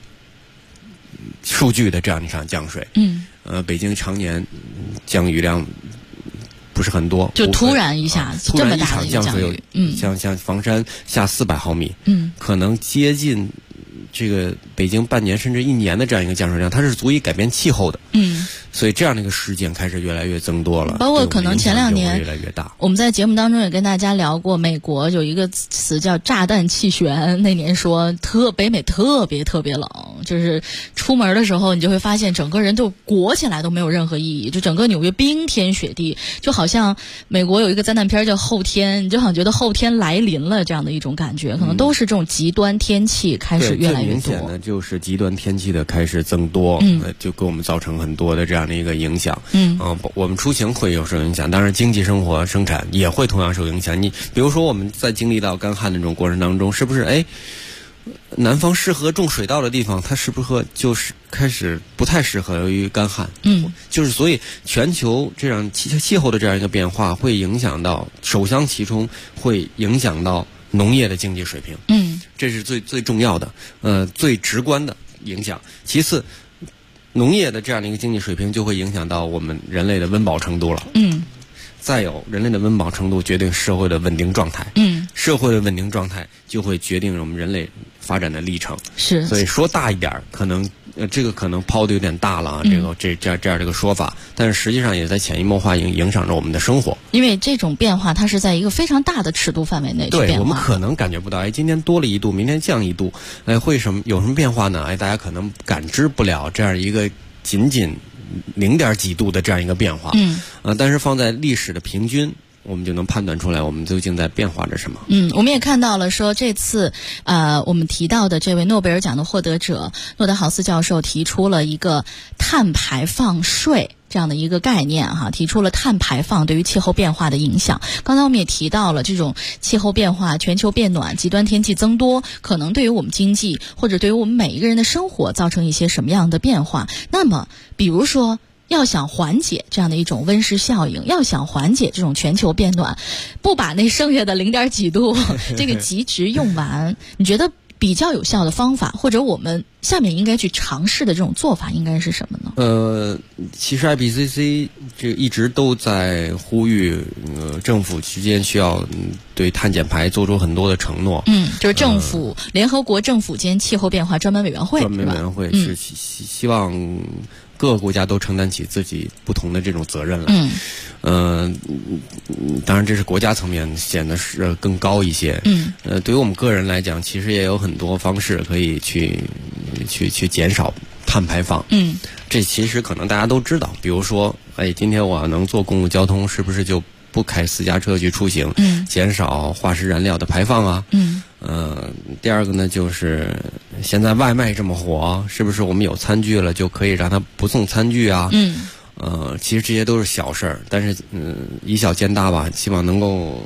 Speaker 11: 数据的这样一场降水。北京常年降雨量不是很多，
Speaker 6: 就突然一下这么大的一个降雨，
Speaker 11: 像房山下400毫米，可能接近这个北京半年甚至1年的这样一个降水量，它是足以改变气候的。所以这样的一个事件开始越来越增多了，
Speaker 6: 包括可能前2年
Speaker 11: 越来越大。
Speaker 6: 我们在节目当中也跟大家聊过，美国有一个词叫炸弹气旋，那年说北美特别冷，就是出门的时候你就会发现整个人都裹起来都没有任何意义，就整个纽约冰天雪地，就好像美国有一个灾难片叫后天，你就好像觉得后天来临了这样的一种感觉，可能都是这种极端天气开始越来越多。
Speaker 11: 最明显的就是极端天气的开始增多，就给我们造成很多的这样的一个影响。我们出行会有受影响，当然经济生活生产也会同样受影响。你比如说我们在经历到干旱的这种过程当中，是不是南方适合种水稻的地方，它是不是就是开始不太适合于干旱？就是所以全球这样气候的这样一个变化，会影响到首当其冲，会影响到农业的经济水平。这是最重要的，最直观的影响。其次，农业的这样的一个经济水平就会影响到我们人类的温饱程度了。再有，人类的温饱程度决定社会的稳定状态。社会的稳定状态就会决定我们人类发展的历程。
Speaker 6: 是，
Speaker 11: 所以说大一点，可能这个可能抛的有点大了啊，这样这个说法，但是实际上也在潜移默化影响着我们的生活。
Speaker 6: 因为这种变化，它是在一个非常大的尺度范围内去变化。
Speaker 11: 对，我们可能感觉不到，今天多了1度，明天降1度，有什么变化呢？大家可能感知不了这样一个仅0.几度的这样一个变化。但是放在历史的平均，我们就能判断出来我们究竟在变化着什么。
Speaker 6: 我们也看到了说这次我们提到的这位诺贝尔奖的获得者诺德豪斯教授提出了一个碳排放税这样的一个概念提出了碳排放对于气候变化的影响。刚才我们也提到了这种气候变化、全球变暖、极端天气增多，可能对于我们经济或者对于我们每一个人的生活造成一些什么样的变化。那么比如说要想缓解这样的一种温室效应，要想缓解这种全球变暖，不把那剩下的0.几度这个极值用完，你觉得比较有效的方法，或者我们下面应该去尝试的这种做法应该是什么呢？
Speaker 11: 其实 IPCC 这一直都在呼吁政府之间需要对碳减排做出很多的承诺。
Speaker 6: 就是政府、联合国政府间气候变化专门委员会
Speaker 11: 是希望各个国家都承担起自己不同的这种责任来。当然这是国家层面显得是更高一些。对于我们个人来讲，其实也有很多方式可以去减少碳排放。这其实可能大家都知道，比如说，今天我能坐公共交通，是不是就不开私家车去出行？减少化石燃料的排放啊。第二个呢，就是现在外卖这么火，是不是我们有餐具了就可以让它不送餐具啊？其实这些都是小事儿，但是以小见大吧，希望能够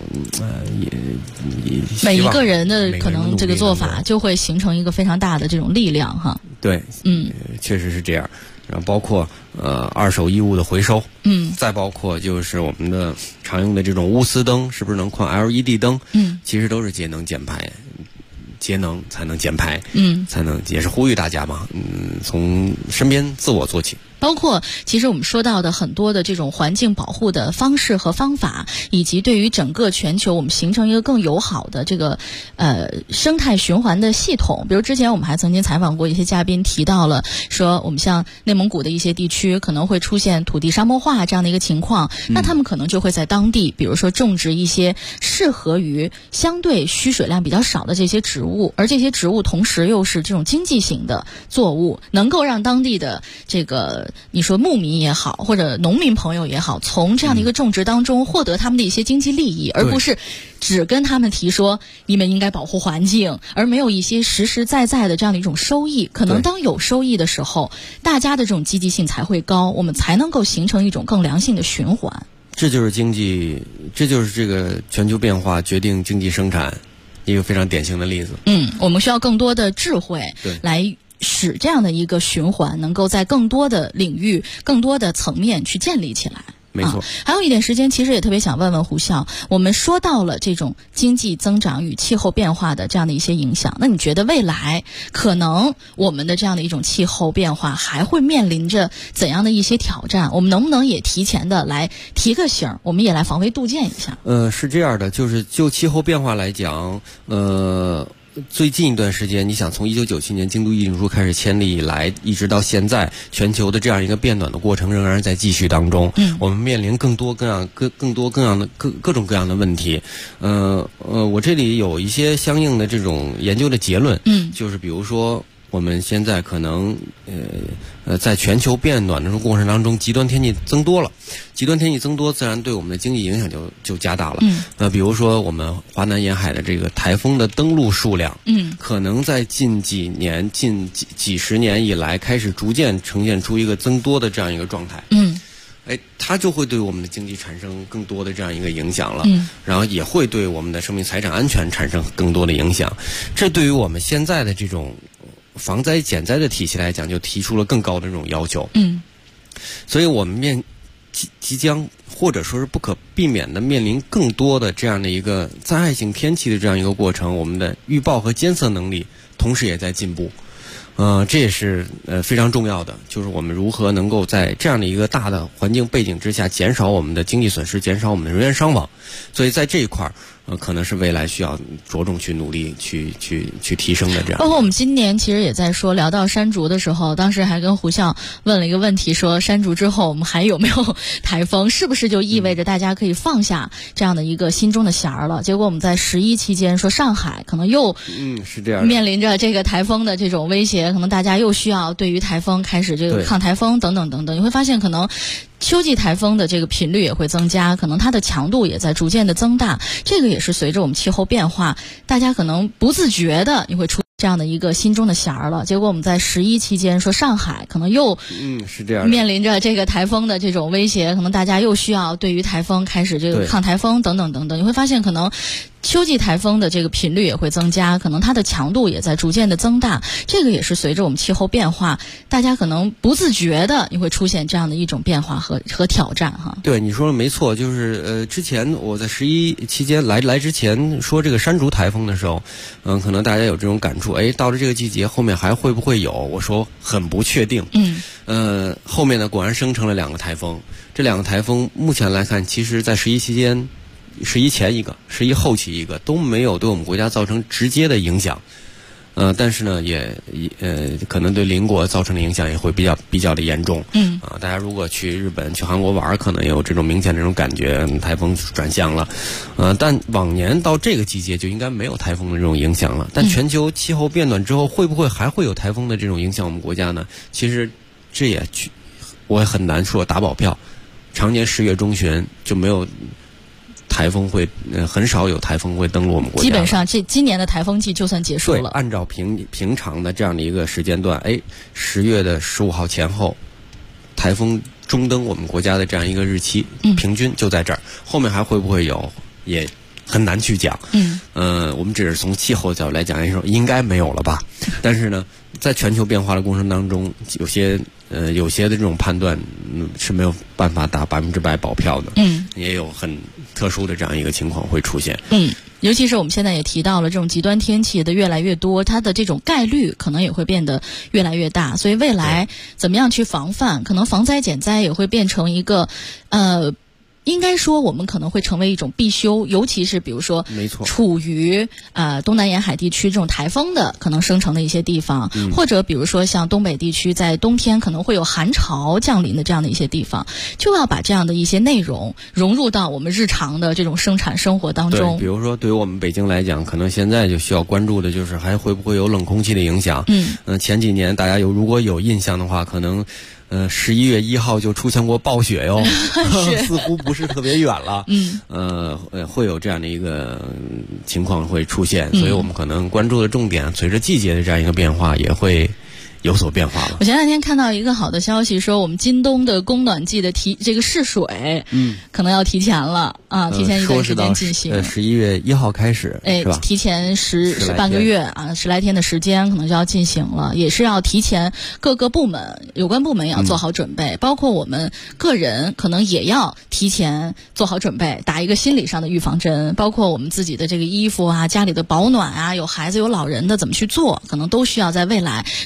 Speaker 6: 每一个人的可能这个做法就会形成一个非常大的这种力量哈。
Speaker 11: 对，确实是这样。然后包括二手衣物的回收，再包括就是我们的常用的这种钨丝灯，是不是能换 LED 灯？其实都是节能减排。节能才能减排，才能也是呼吁大家嘛，从身边自我做起。
Speaker 6: 包括其实我们说到的很多的这种环境保护的方式和方法，以及对于整个全球我们形成一个更友好的这个生态循环的系统。比如之前我们还曾经采访过一些嘉宾，提到了说我们像内蒙古的一些地区可能会出现土地沙漠化这样的一个情况，那他们可能就会在当地比如说种植一些适合于相对需水量比较少的这些植物，而这些植物同时又是这种经济型的作物，能够让当地的这个你说牧民也好，或者农民朋友也好，从这样的一个种植当中获得他们的一些经济利益，而不是只跟他们提说你们应该保护环境，而没有一些实实在在的这样的一种收益。可能当有收益的时候，大家的这种积极性才会高，我们才能够形成一种更良性的循环。
Speaker 11: 这就是经济，这就是这个全球变化决定经济生产一个非常典型的例子。
Speaker 6: 我们需要更多的智慧来使这样的一个循环能够在更多的领域、更多的层面去建立起来。
Speaker 11: 没错。
Speaker 6: 还有一点时间，其实也特别想问问胡笑，我们说到了这种经济增长与气候变化的这样的一些影响，那你觉得未来可能我们的这样的一种气候变化还会面临着怎样的一些挑战？我们能不能也提前的来提个醒，我们也来防微杜渐一下？
Speaker 11: 是这样的，就气候变化来讲，最近一段时间，你想从1997年京都议定书开始签立以来，一直到现在，全球的这样一个变暖的过程仍然在继续当中。我们面临各种各样的问题。我这里有一些相应的这种研究的结论。就是比如说我们现在可能在全球变暖的这种过程当中，极端天气增多了，极端天气增多，自然对我们的经济影响就加大了。比如说我们华南沿海的这个台风的登陆数量，可能在近几年、几十年以来开始逐渐呈现出一个增多的这样一个状态。它就会对我们的经济产生更多的这样一个影响了，然后也会对我们的生命财产安全产生更多的影响。这对于我们现在的这种防灾减灾的体系来讲，就提出了更高的这种要求。所以我们即将或者说是不可避免的面临更多的这样的一个灾害性天气的这样一个过程，我们的预报和监测能力同时也在进步。这也是非常重要的，就是我们如何能够在这样的一个大的环境背景之下，减少我们的经济损失，减少我们的人员伤亡。所以在这一块可能是未来需要着重去努力去提升的这样。
Speaker 6: 包括我们今年其实也在说，聊到山竹的时候，当时还跟胡校问了一个问题，说山竹之后我们还有没有台风，是不是就意味着大家可以放下这样的一个心中的弦儿了？结果我们在11期间说上海可能又
Speaker 11: 是这样
Speaker 6: 面临着这个台风的这种威胁，可能大家又需要对于台风开始这个抗台风等等等等。你会发现可能秋季台风的这个频率也会增加，可能它的强度也在逐渐的增大，这个也是随着我们气候变化，大家可能不自觉的你会出这样的一个心中的弦儿了。结果我们在11期间说上海可能又
Speaker 11: 是这样
Speaker 6: 面临着这个台风的这种威胁，可能大家又需要对于台风开始这个抗台风等等等等。你会发现可能秋季台风的这个频率也会增加，可能它的强度也在逐渐的增大，这个也是随着我们气候变化，大家可能不自觉的你会出现这样的一种变化和挑战哈。
Speaker 11: 对，你说的没错，就是之前我在11期间来之前说这个山竹台风的时候，可能大家有这种感触，到了这个季节后面还会不会有？我说很不确定。后面呢果然生成了2个台风，这2个台风目前来看，其实在11期间。11前一个，11后期一个，都没有对我们国家造成直接的影响，但是呢，也可能对邻国造成的影响也会比较的严重。大家如果去日本、去韩国玩，可能也有这种明显的这种感觉，台风转向了。但往年到这个季节就应该没有台风的这种影响了。但全球气候变暖之后，会不会还会有台风的这种影响我们国家呢？其实这我也很难说打保票。常年10月中旬就没有台风会很少有台风会登陆我们国家，
Speaker 6: 基本上今年的台风季就算结束了。
Speaker 11: 对，按照平常的这样的一个时间段，10月的15号前后，台风中登我们国家的这样一个日期，平均就在这儿。后面还会不会有，也很难去讲。我们只是从气候角度来讲，说应该没有了吧。但是呢，在全球变化的过程当中，有些的这种判断是没有办法打100%保票的。也有很特殊的这样一个情况会出现。
Speaker 6: 尤其是我们现在也提到了这种极端天气的越来越多，它的这种概率可能也会变得越来越大。所以未来怎么样去防范，可能防灾减灾也会变成一个应该说我们可能会成为一种必修，尤其是比如说
Speaker 11: 没错
Speaker 6: 处于东南沿海地区这种台风的可能生成的一些地方，或者比如说像东北地区在冬天可能会有寒潮降临的这样的一些地方，就要把这样的一些内容融入到我们日常的这种生产生活当中。
Speaker 11: 对，比如说对于我们北京来讲，可能现在就需要关注的就是还会不会有冷空气的影响。前几年大家如果有印象的话，可能11月1号就出现过暴雪哟，似乎不是特别远了。会有这样的一个情况会出现，所以我们可能关注的重点，随着季节的这样一个变化，也会有所变化了。
Speaker 6: 我前两天看到一个好的消息，说我们今冬的供暖季的这个试水，可能要提前了啊，提前一段时间进行。
Speaker 11: 11月1号开始，是吧？
Speaker 6: 提前10半个月啊，10来天的时间可能就要进行了，也是要提前各个部门有关部门也要做好准备，包括我们个人可能也要提前做好准备，打一个心理上的预防针，包括我们自己的这个衣服啊、家里的保暖啊，有孩子有老人的怎么去做，可能都需要在未来逐渐的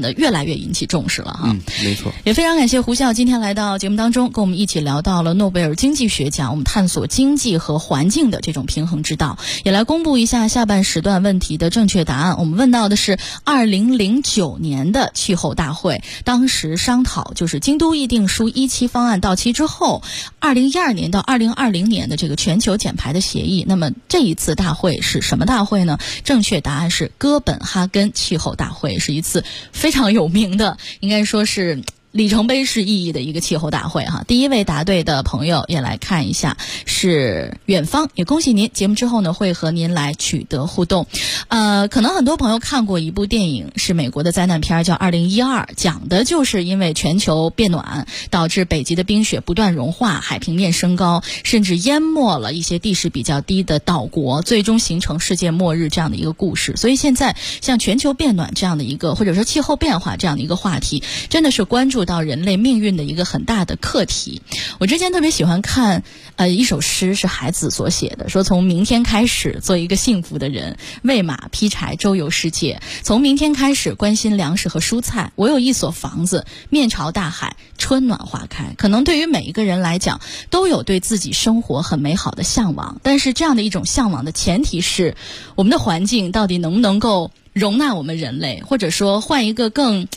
Speaker 6: 得越来越引起重视了哈。
Speaker 11: 没错。
Speaker 6: 也非常感谢胡笑今天来到节目当中，跟我们一起聊到了诺贝尔经济学奖，我们探索经济和环境的这种平衡之道，也来公布一下下半时段问题的正确答案。我们问到的是2009年的气候大会，当时商讨就是京都议定书17方案到期之后，2012年到2020年的这个全球减排的协议。那么这一次大会是什么大会呢？正确答案是哥本哈根气候大会，是一次非常有名的，应该说是里程碑式意义的一个气候大会哈。第一位答对的朋友也来看一下，是远方，也恭喜您。节目之后呢，会和您来取得互动。可能很多朋友看过一部电影，是美国的灾难片，叫2012，讲的就是因为全球变暖导致北极的冰雪不断融化，海平面升高，甚至淹没了一些地势比较低的岛国，最终形成世界末日这样的一个故事。所以现在像全球变暖这样的一个，或者说气候变化这样的一个话题，真的是关注到人类命运的一个很大的课题。我之前特别喜欢看一首诗，是海子所写的，说从明天开始做一个幸福的人，喂马劈柴周游世界，从明天开始关心粮食和蔬菜，我有一所房子，面朝大海，春暖花开。可能对于每一个人来讲，都有对自己生活很美好的向往，但是这样的一种向往的前提是，我们的环境到底能不能够容纳我们人类，或者说换一个更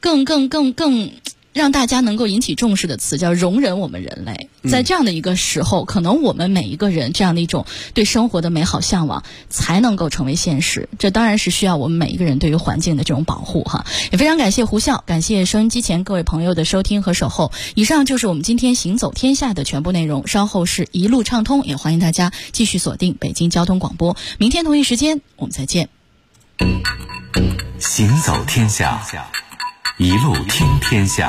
Speaker 6: 让大家能够引起重视的词，叫容忍我们人类。在这样的一个时候，可能我们每一个人这样的一种对生活的美好向往才能够成为现实。这当然是需要我们每一个人对于环境的这种保护哈。也非常感谢胡笑，感谢收音机前各位朋友的收听和守候。以上就是我们今天行走天下的全部内容，稍后是一路畅通，也欢迎大家继续锁定北京交通广播。明天同一时间我们再见。
Speaker 5: 行走天下，一路听天下。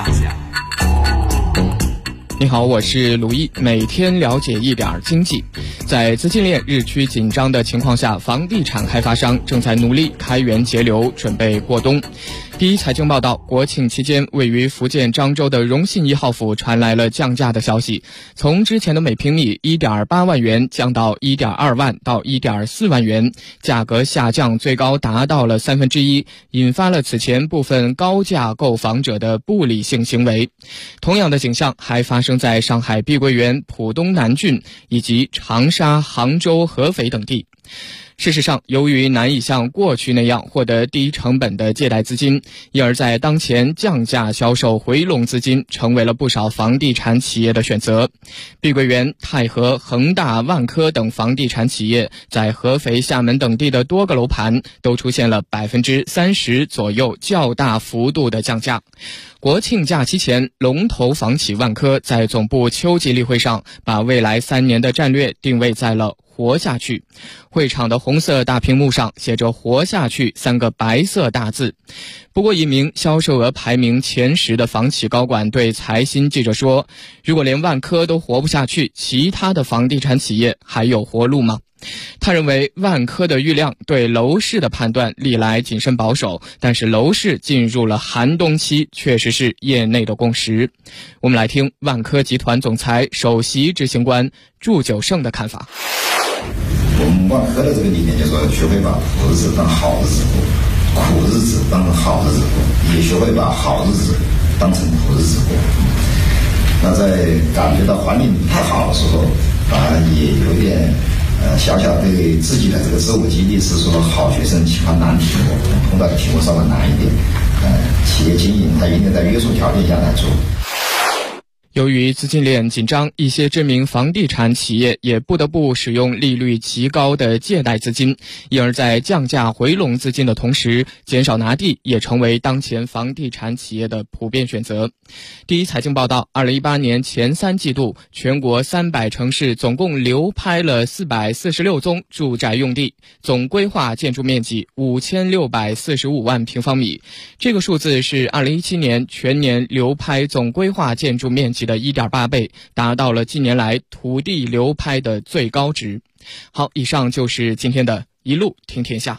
Speaker 18: 你好，我是卢毅，每天了解一点经济。在资金链日趋紧张的情况下，房地产开发商正在努力开源节流，准备过冬。第一财经报道，国庆期间，位于福建漳州的荣信1号府传来了降价的消息，从之前的每平米 1.8 万元降到 1.2 万到 1.4 万元，价格下降最高达到了1/3，引发了此前部分高价购房者的不理性行为。同样的景象还发生在上海碧桂园、浦东南郡以及长沙、杭州、合肥等地。事实上，由于难以像过去那样获得低成本的借贷资金，因而在当前降价销售回笼资金成为了不少房地产企业的选择。碧桂园、泰禾、恒大、万科等房地产企业在合肥、厦门等地的多个楼盘都出现了 30% 左右较大幅度的降价。国庆假期前，龙头房企万科在总部秋季例会上把未来3年的战略定位在了活下去。会场的红色大屏幕上写着活下去3个白色大字。不过一名销售额排名前10的房企高管对财新记者说，如果连万科都活不下去，其他的房地产企业还有活路吗？他认为万科的郁亮对楼市的判断历来谨慎保守，但是楼市进入了寒冬期确实是业内的共识。我们来听万科集团总裁、首席执行官祝九胜的看法。
Speaker 19: 我们万科的这个理念就是说，学会把苦日子当好日子过，苦日子当成好日子过，也学会把好日子当成苦日子过。那在感觉到环境不太好的时候，也有点小小对自己的这个自我激励，是说好学生喜欢难题目，碰到的题目稍微难一点。企业经营它一定在约束条件下来做。
Speaker 18: 由于资金链紧张，一些知名房地产企业也不得不使用利率极高的借贷资金，因而在降价回笼资金的同时，减少拿地也成为当前房地产企业的普遍选择。第一财经报道，2018年前3季度，全国300城市总共流拍了446宗住宅用地，总规划建筑面积5645万平方米。这个数字是2017年全年流拍总规划建筑面积的 1.8 倍，达到了近年来土地流拍的最高值。好，以上就是今天的一路听天下。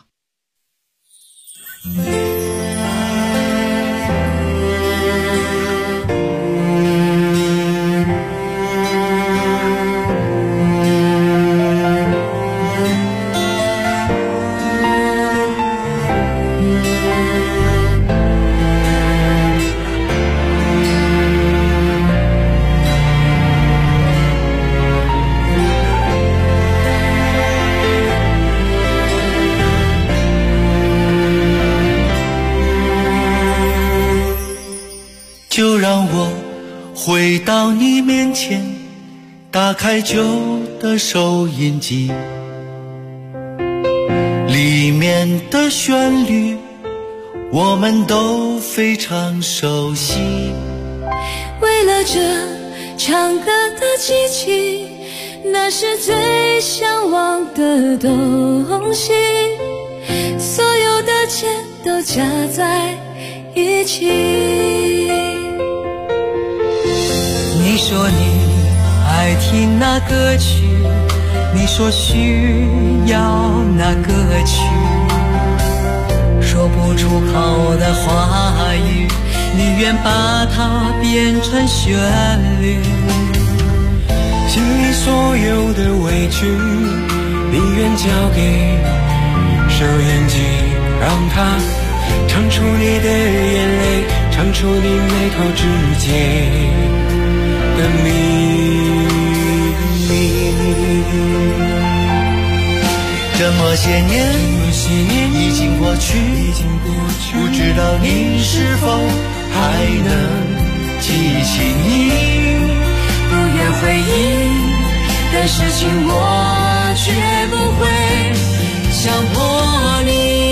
Speaker 20: 让我回到你面前，打开旧的收音机，里面的旋律我们都非常熟悉。
Speaker 21: 为了这唱歌的机器，那是最向往的东西，所有的钱都加在一起。
Speaker 20: 你说你爱听那歌曲，你说需要那歌曲，说不出口的话语，你愿把它变成旋律。心里所有的委屈，你愿交给收音机，让它唱出你的眼泪，唱出你眉头之间的秘密。这么些年已经过去，不知道你是否还能记起你不愿回忆的事情，我绝不会强迫你。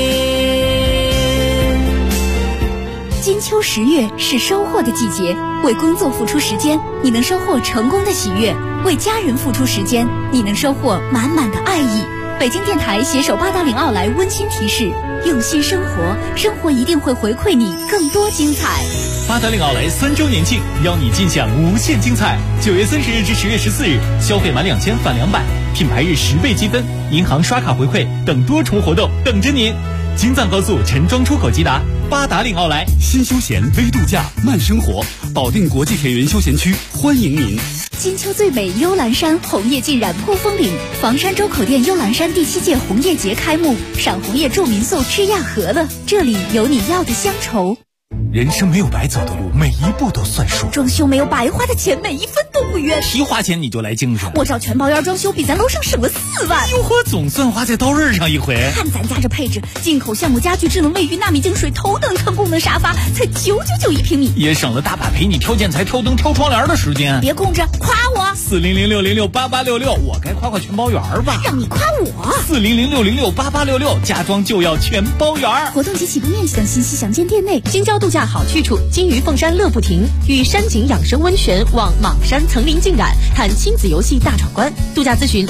Speaker 8: 金秋10月是收获的季节，为工作付出时间，你能收获成功的喜悦；为家人付出时间，你能收获满满的爱意。北京电台携手八达岭奥莱温馨提示：用心生活，生活一定会回馈你更多精彩。
Speaker 12: 八达岭奥莱3周年庆，邀你尽享无限精彩。9月30日至10月14日，消费满2000返200，品牌日10倍积分，银行刷卡回馈等多重活动等着您。京藏高速陈庄出口吉达，八达岭奥莱，
Speaker 2: 新休闲微度假慢生活，保定国际田园休闲区欢迎您。
Speaker 8: 金秋最美幽兰山，红叶浸染破风岭。房山周口店幽兰山第7届红叶节开幕，赏红叶住民宿吃亚和了，这里有你要的乡愁。
Speaker 12: 人生没有白走的路，每一步都算数。
Speaker 8: 装修没有白花的钱，每一分都不冤。
Speaker 12: 提花钱你就来精神，
Speaker 8: 我找全包院装修比咱楼上省了4万。
Speaker 12: 哟呵，总算花在刀刃上一回。
Speaker 8: 看咱家这配置，进口橡木家具、智能卫浴、纳米净水、头等舱功能沙发，才999一平米，
Speaker 12: 也省了大把陪你挑建材、挑灯、挑窗帘的时间。
Speaker 8: 别空着，夸我。
Speaker 12: 40060688866，我该夸夸全包园吧？
Speaker 8: 让你夸我。
Speaker 12: 40060688866，家装就要全包园。
Speaker 8: 活动及起步面积等信息详见店内。
Speaker 15: 京郊度假好去处，金鱼凤山乐不停，与山景养生温泉望莽山层林尽染，看亲子游戏大闯关。度假咨询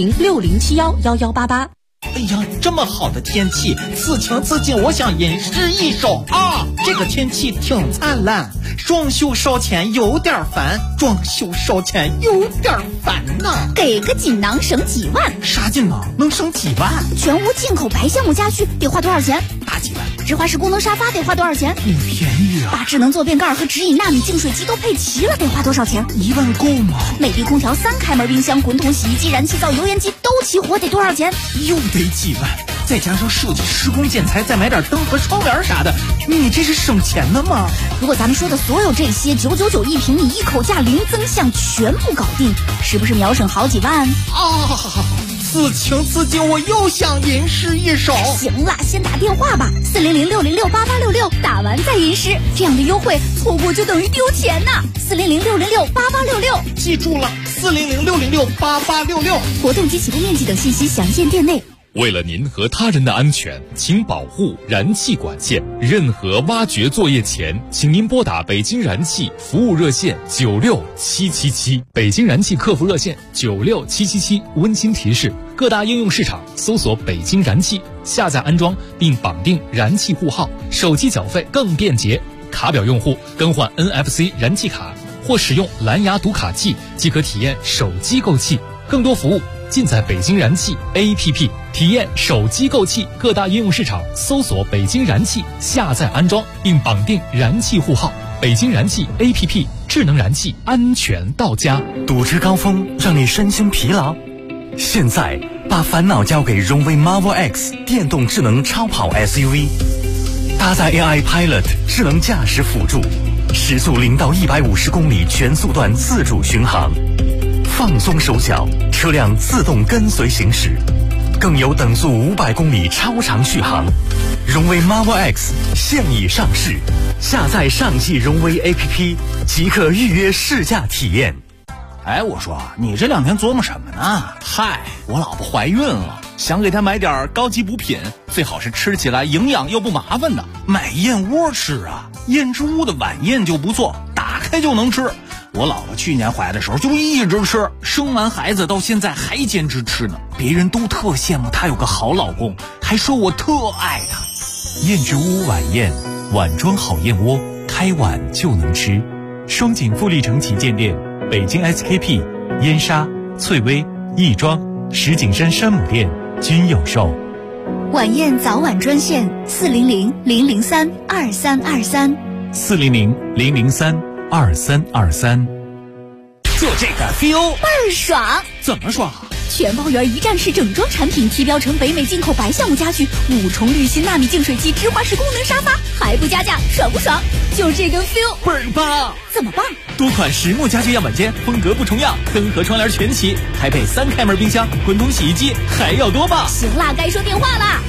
Speaker 15: 01060711188。
Speaker 12: 哎呀，这么好的天气，此情此景，我想吟诗一首啊！这个天气挺灿烂，装修烧钱有点烦，装修烧钱有点烦呐。
Speaker 8: 给个锦囊省几万？
Speaker 12: 啥锦囊能省几万？
Speaker 8: 全屋进口白橡木家具得花多少钱？
Speaker 12: 大几万。
Speaker 8: 直滑式功能沙发得花多少钱？
Speaker 12: 便宜啊！
Speaker 8: 把智能坐便盖和直饮纳米净水机都配齐了，得花多少钱
Speaker 12: ？1万够吗？
Speaker 8: 美的空调、3开门冰箱、滚筒洗衣机、燃气灶、油烟机都齐活，得多少钱？
Speaker 12: 又得几万，再加上设计、施工、建材，再买点灯和窗帘啥的，你这是省钱的吗？
Speaker 8: 如果咱们说的所有这些999一平米，一口价零增项，全部搞定，是不是秒省好几万
Speaker 12: 啊？此情此景，我又想吟诗一首。
Speaker 8: 行了，先打电话吧，40060668866，打完再吟诗，这样的优惠错过就等于丢钱呐！40060668866，
Speaker 12: 记住了，40060668866。
Speaker 8: 活动及起步面积等信息详见店内。
Speaker 5: 为了您和他人的安全，请保护燃气管线。任何挖掘作业前，请您拨打北京燃气服务热线96777。北京燃气客服热线96777。温馨提示：各大应用市场搜索北京燃气，下载安装并绑定燃气户号，手机缴费更便捷。卡表用户更换 NFC 燃气卡或使用蓝牙读卡器即可体验手机购气。更多服务尽在北京燃气 APP， 体验手机购气。各大应用市场搜索北京燃气，下载安装并绑定燃气户号。北京燃气 APP， 智能燃气，安全到家。
Speaker 13: 堵车高峰让你身心疲劳，现在把烦恼交给荣威 Marvel X 电动智能超跑 SUV， 搭载 AI Pilot 智能驾驶辅助，时速0到150公里全速段自主巡航，放松手脚，车辆自动跟随行驶，更有等速500公里超长续航。荣威 Marvel X 现已上市， 下载上汽荣威 APP， 即刻预约试驾体验。
Speaker 12: 哎，我说你这2天琢磨什么呢？嗨，我老婆怀孕了，想给她买点高级补品，最好是吃起来营养又不麻烦的。买燕窝吃啊，燕之屋的晚宴就不错，打开就能吃。我老婆去年怀的时候就一直吃，生完孩子到现在还坚持吃呢。别人都特羡慕她有个好老公，还说我特爱她。
Speaker 5: 燕之屋晚宴，碗装好燕窝，开碗就能吃。双井富力城旗舰店，北京 SKP、燕莎、翠微、亦庄、石景山山姆店均有售。
Speaker 8: 晚宴早晚专线400-003-2323。
Speaker 5: 400-003-2323。
Speaker 12: 就这个 feel
Speaker 8: 倍儿爽！
Speaker 12: 怎么爽？
Speaker 8: 全包圆一站式整装产品，提标成北美进口白橡木家具，5重滤芯纳米净水机，直滑式功能沙发，还不加价，爽不爽？就这个 feel
Speaker 12: 倍儿棒！
Speaker 8: 怎么棒？
Speaker 12: 多款实木家具样板间，风格不重样，灯和窗帘全齐，还配3开门冰箱、滚筒洗衣机，还要多棒！
Speaker 8: 行啦，该说电话啦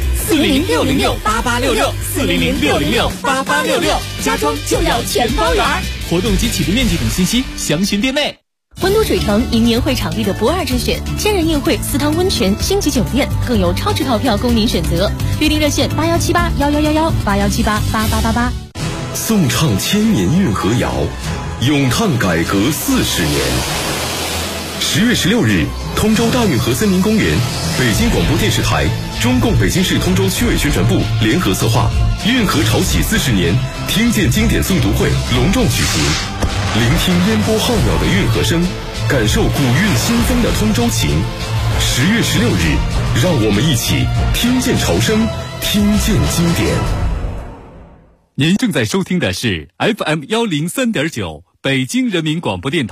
Speaker 12: ！400-606-8866，400-606-8866，
Speaker 8: 家装就要全包圆。
Speaker 12: 活动及起步面积等信息详询店内。
Speaker 15: 温都水城迎年会场地的不二之选，千人宴会、4汤温泉、星级酒店，更有超值套票供您选择。预订热线81781111，81788888。
Speaker 5: 颂唱千年运河谣，咏叹改革40年。10月16日，通州大运河森林公园，北京广播电视台、中共北京市通州区委宣传部联合策划运河潮起40年听见经典诵读会隆重举行。聆听烟波浩渺的运河声，感受古韵新风的通州情。10月16日，让我们一起听见潮声，听见经典。您正在收听的是 FM103.9北京人民广播电台。